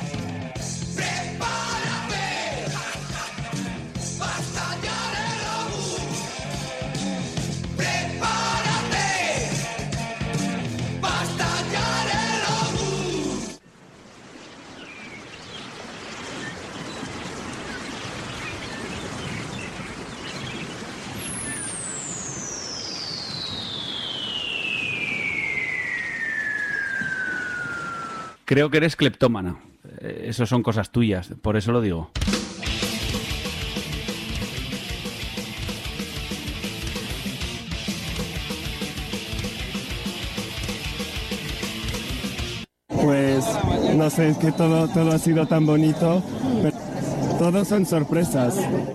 Creo que eres cleptómana. Eso son cosas tuyas, por eso lo digo. Pues no sé, es que todo ha sido tan bonito, pero todos son sorpresas.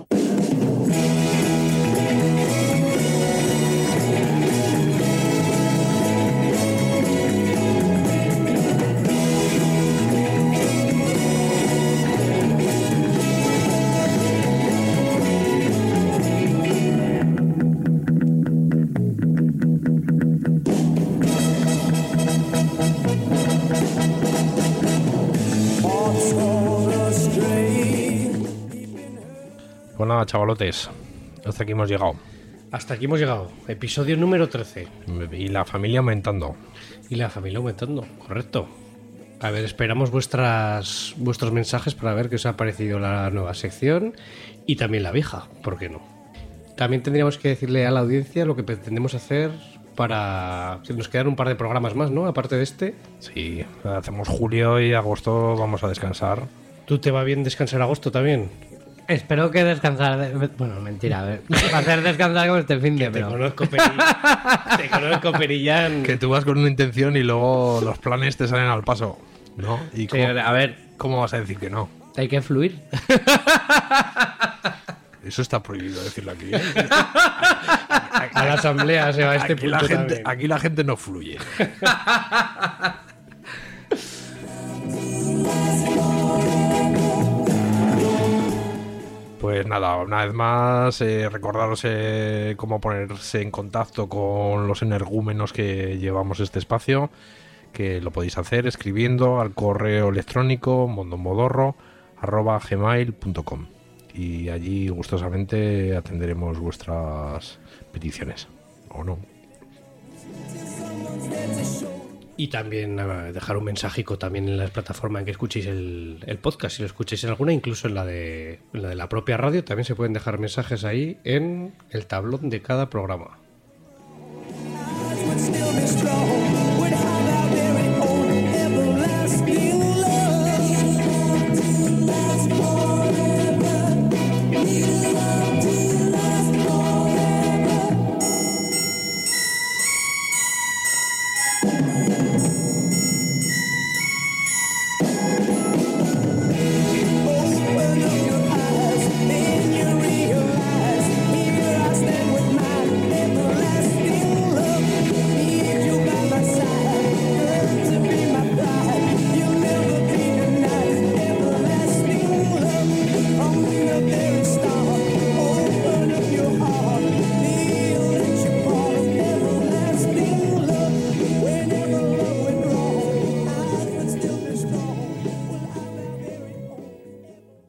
Pues nada, chavalotes, hasta aquí hemos llegado. Hasta aquí hemos llegado. Episodio número 13. Y la familia aumentando. Y la familia aumentando, correcto. A ver, esperamos vuestros mensajes para ver qué os ha parecido la nueva sección y también la vieja, ¿por qué no? También tendríamos que decirle a la audiencia lo que pretendemos hacer para... Nos quedan un par de programas más, ¿no? Aparte de este. Sí, hacemos julio y agosto, vamos a descansar. ¿Tú te va bien descansar agosto también? Espero que descansar... Bueno, mentira, a ver. Va a hacer descansar como este fin de... Te conozco, Perillán. Que tú vas con una intención y luego los planes te salen al paso, ¿no? ¿Y sí, a ver, cómo vas a decir que no? Hay que fluir. Eso está prohibido decirlo aquí, ¿eh? A la asamblea se va a este punto también. Aquí la gente no fluye. Pues nada, una vez más, recordaros cómo ponerse en contacto con los energúmenos que llevamos este espacio, que lo podéis hacer escribiendo al correo electrónico mondomodorro@gmail.com y allí gustosamente atenderemos vuestras peticiones, o no. Y también dejar un mensajico también en la plataforma en que escuchéis el podcast. Si lo escucháis en alguna, incluso en la de la propia radio, también se pueden dejar mensajes ahí en el tablón de cada programa.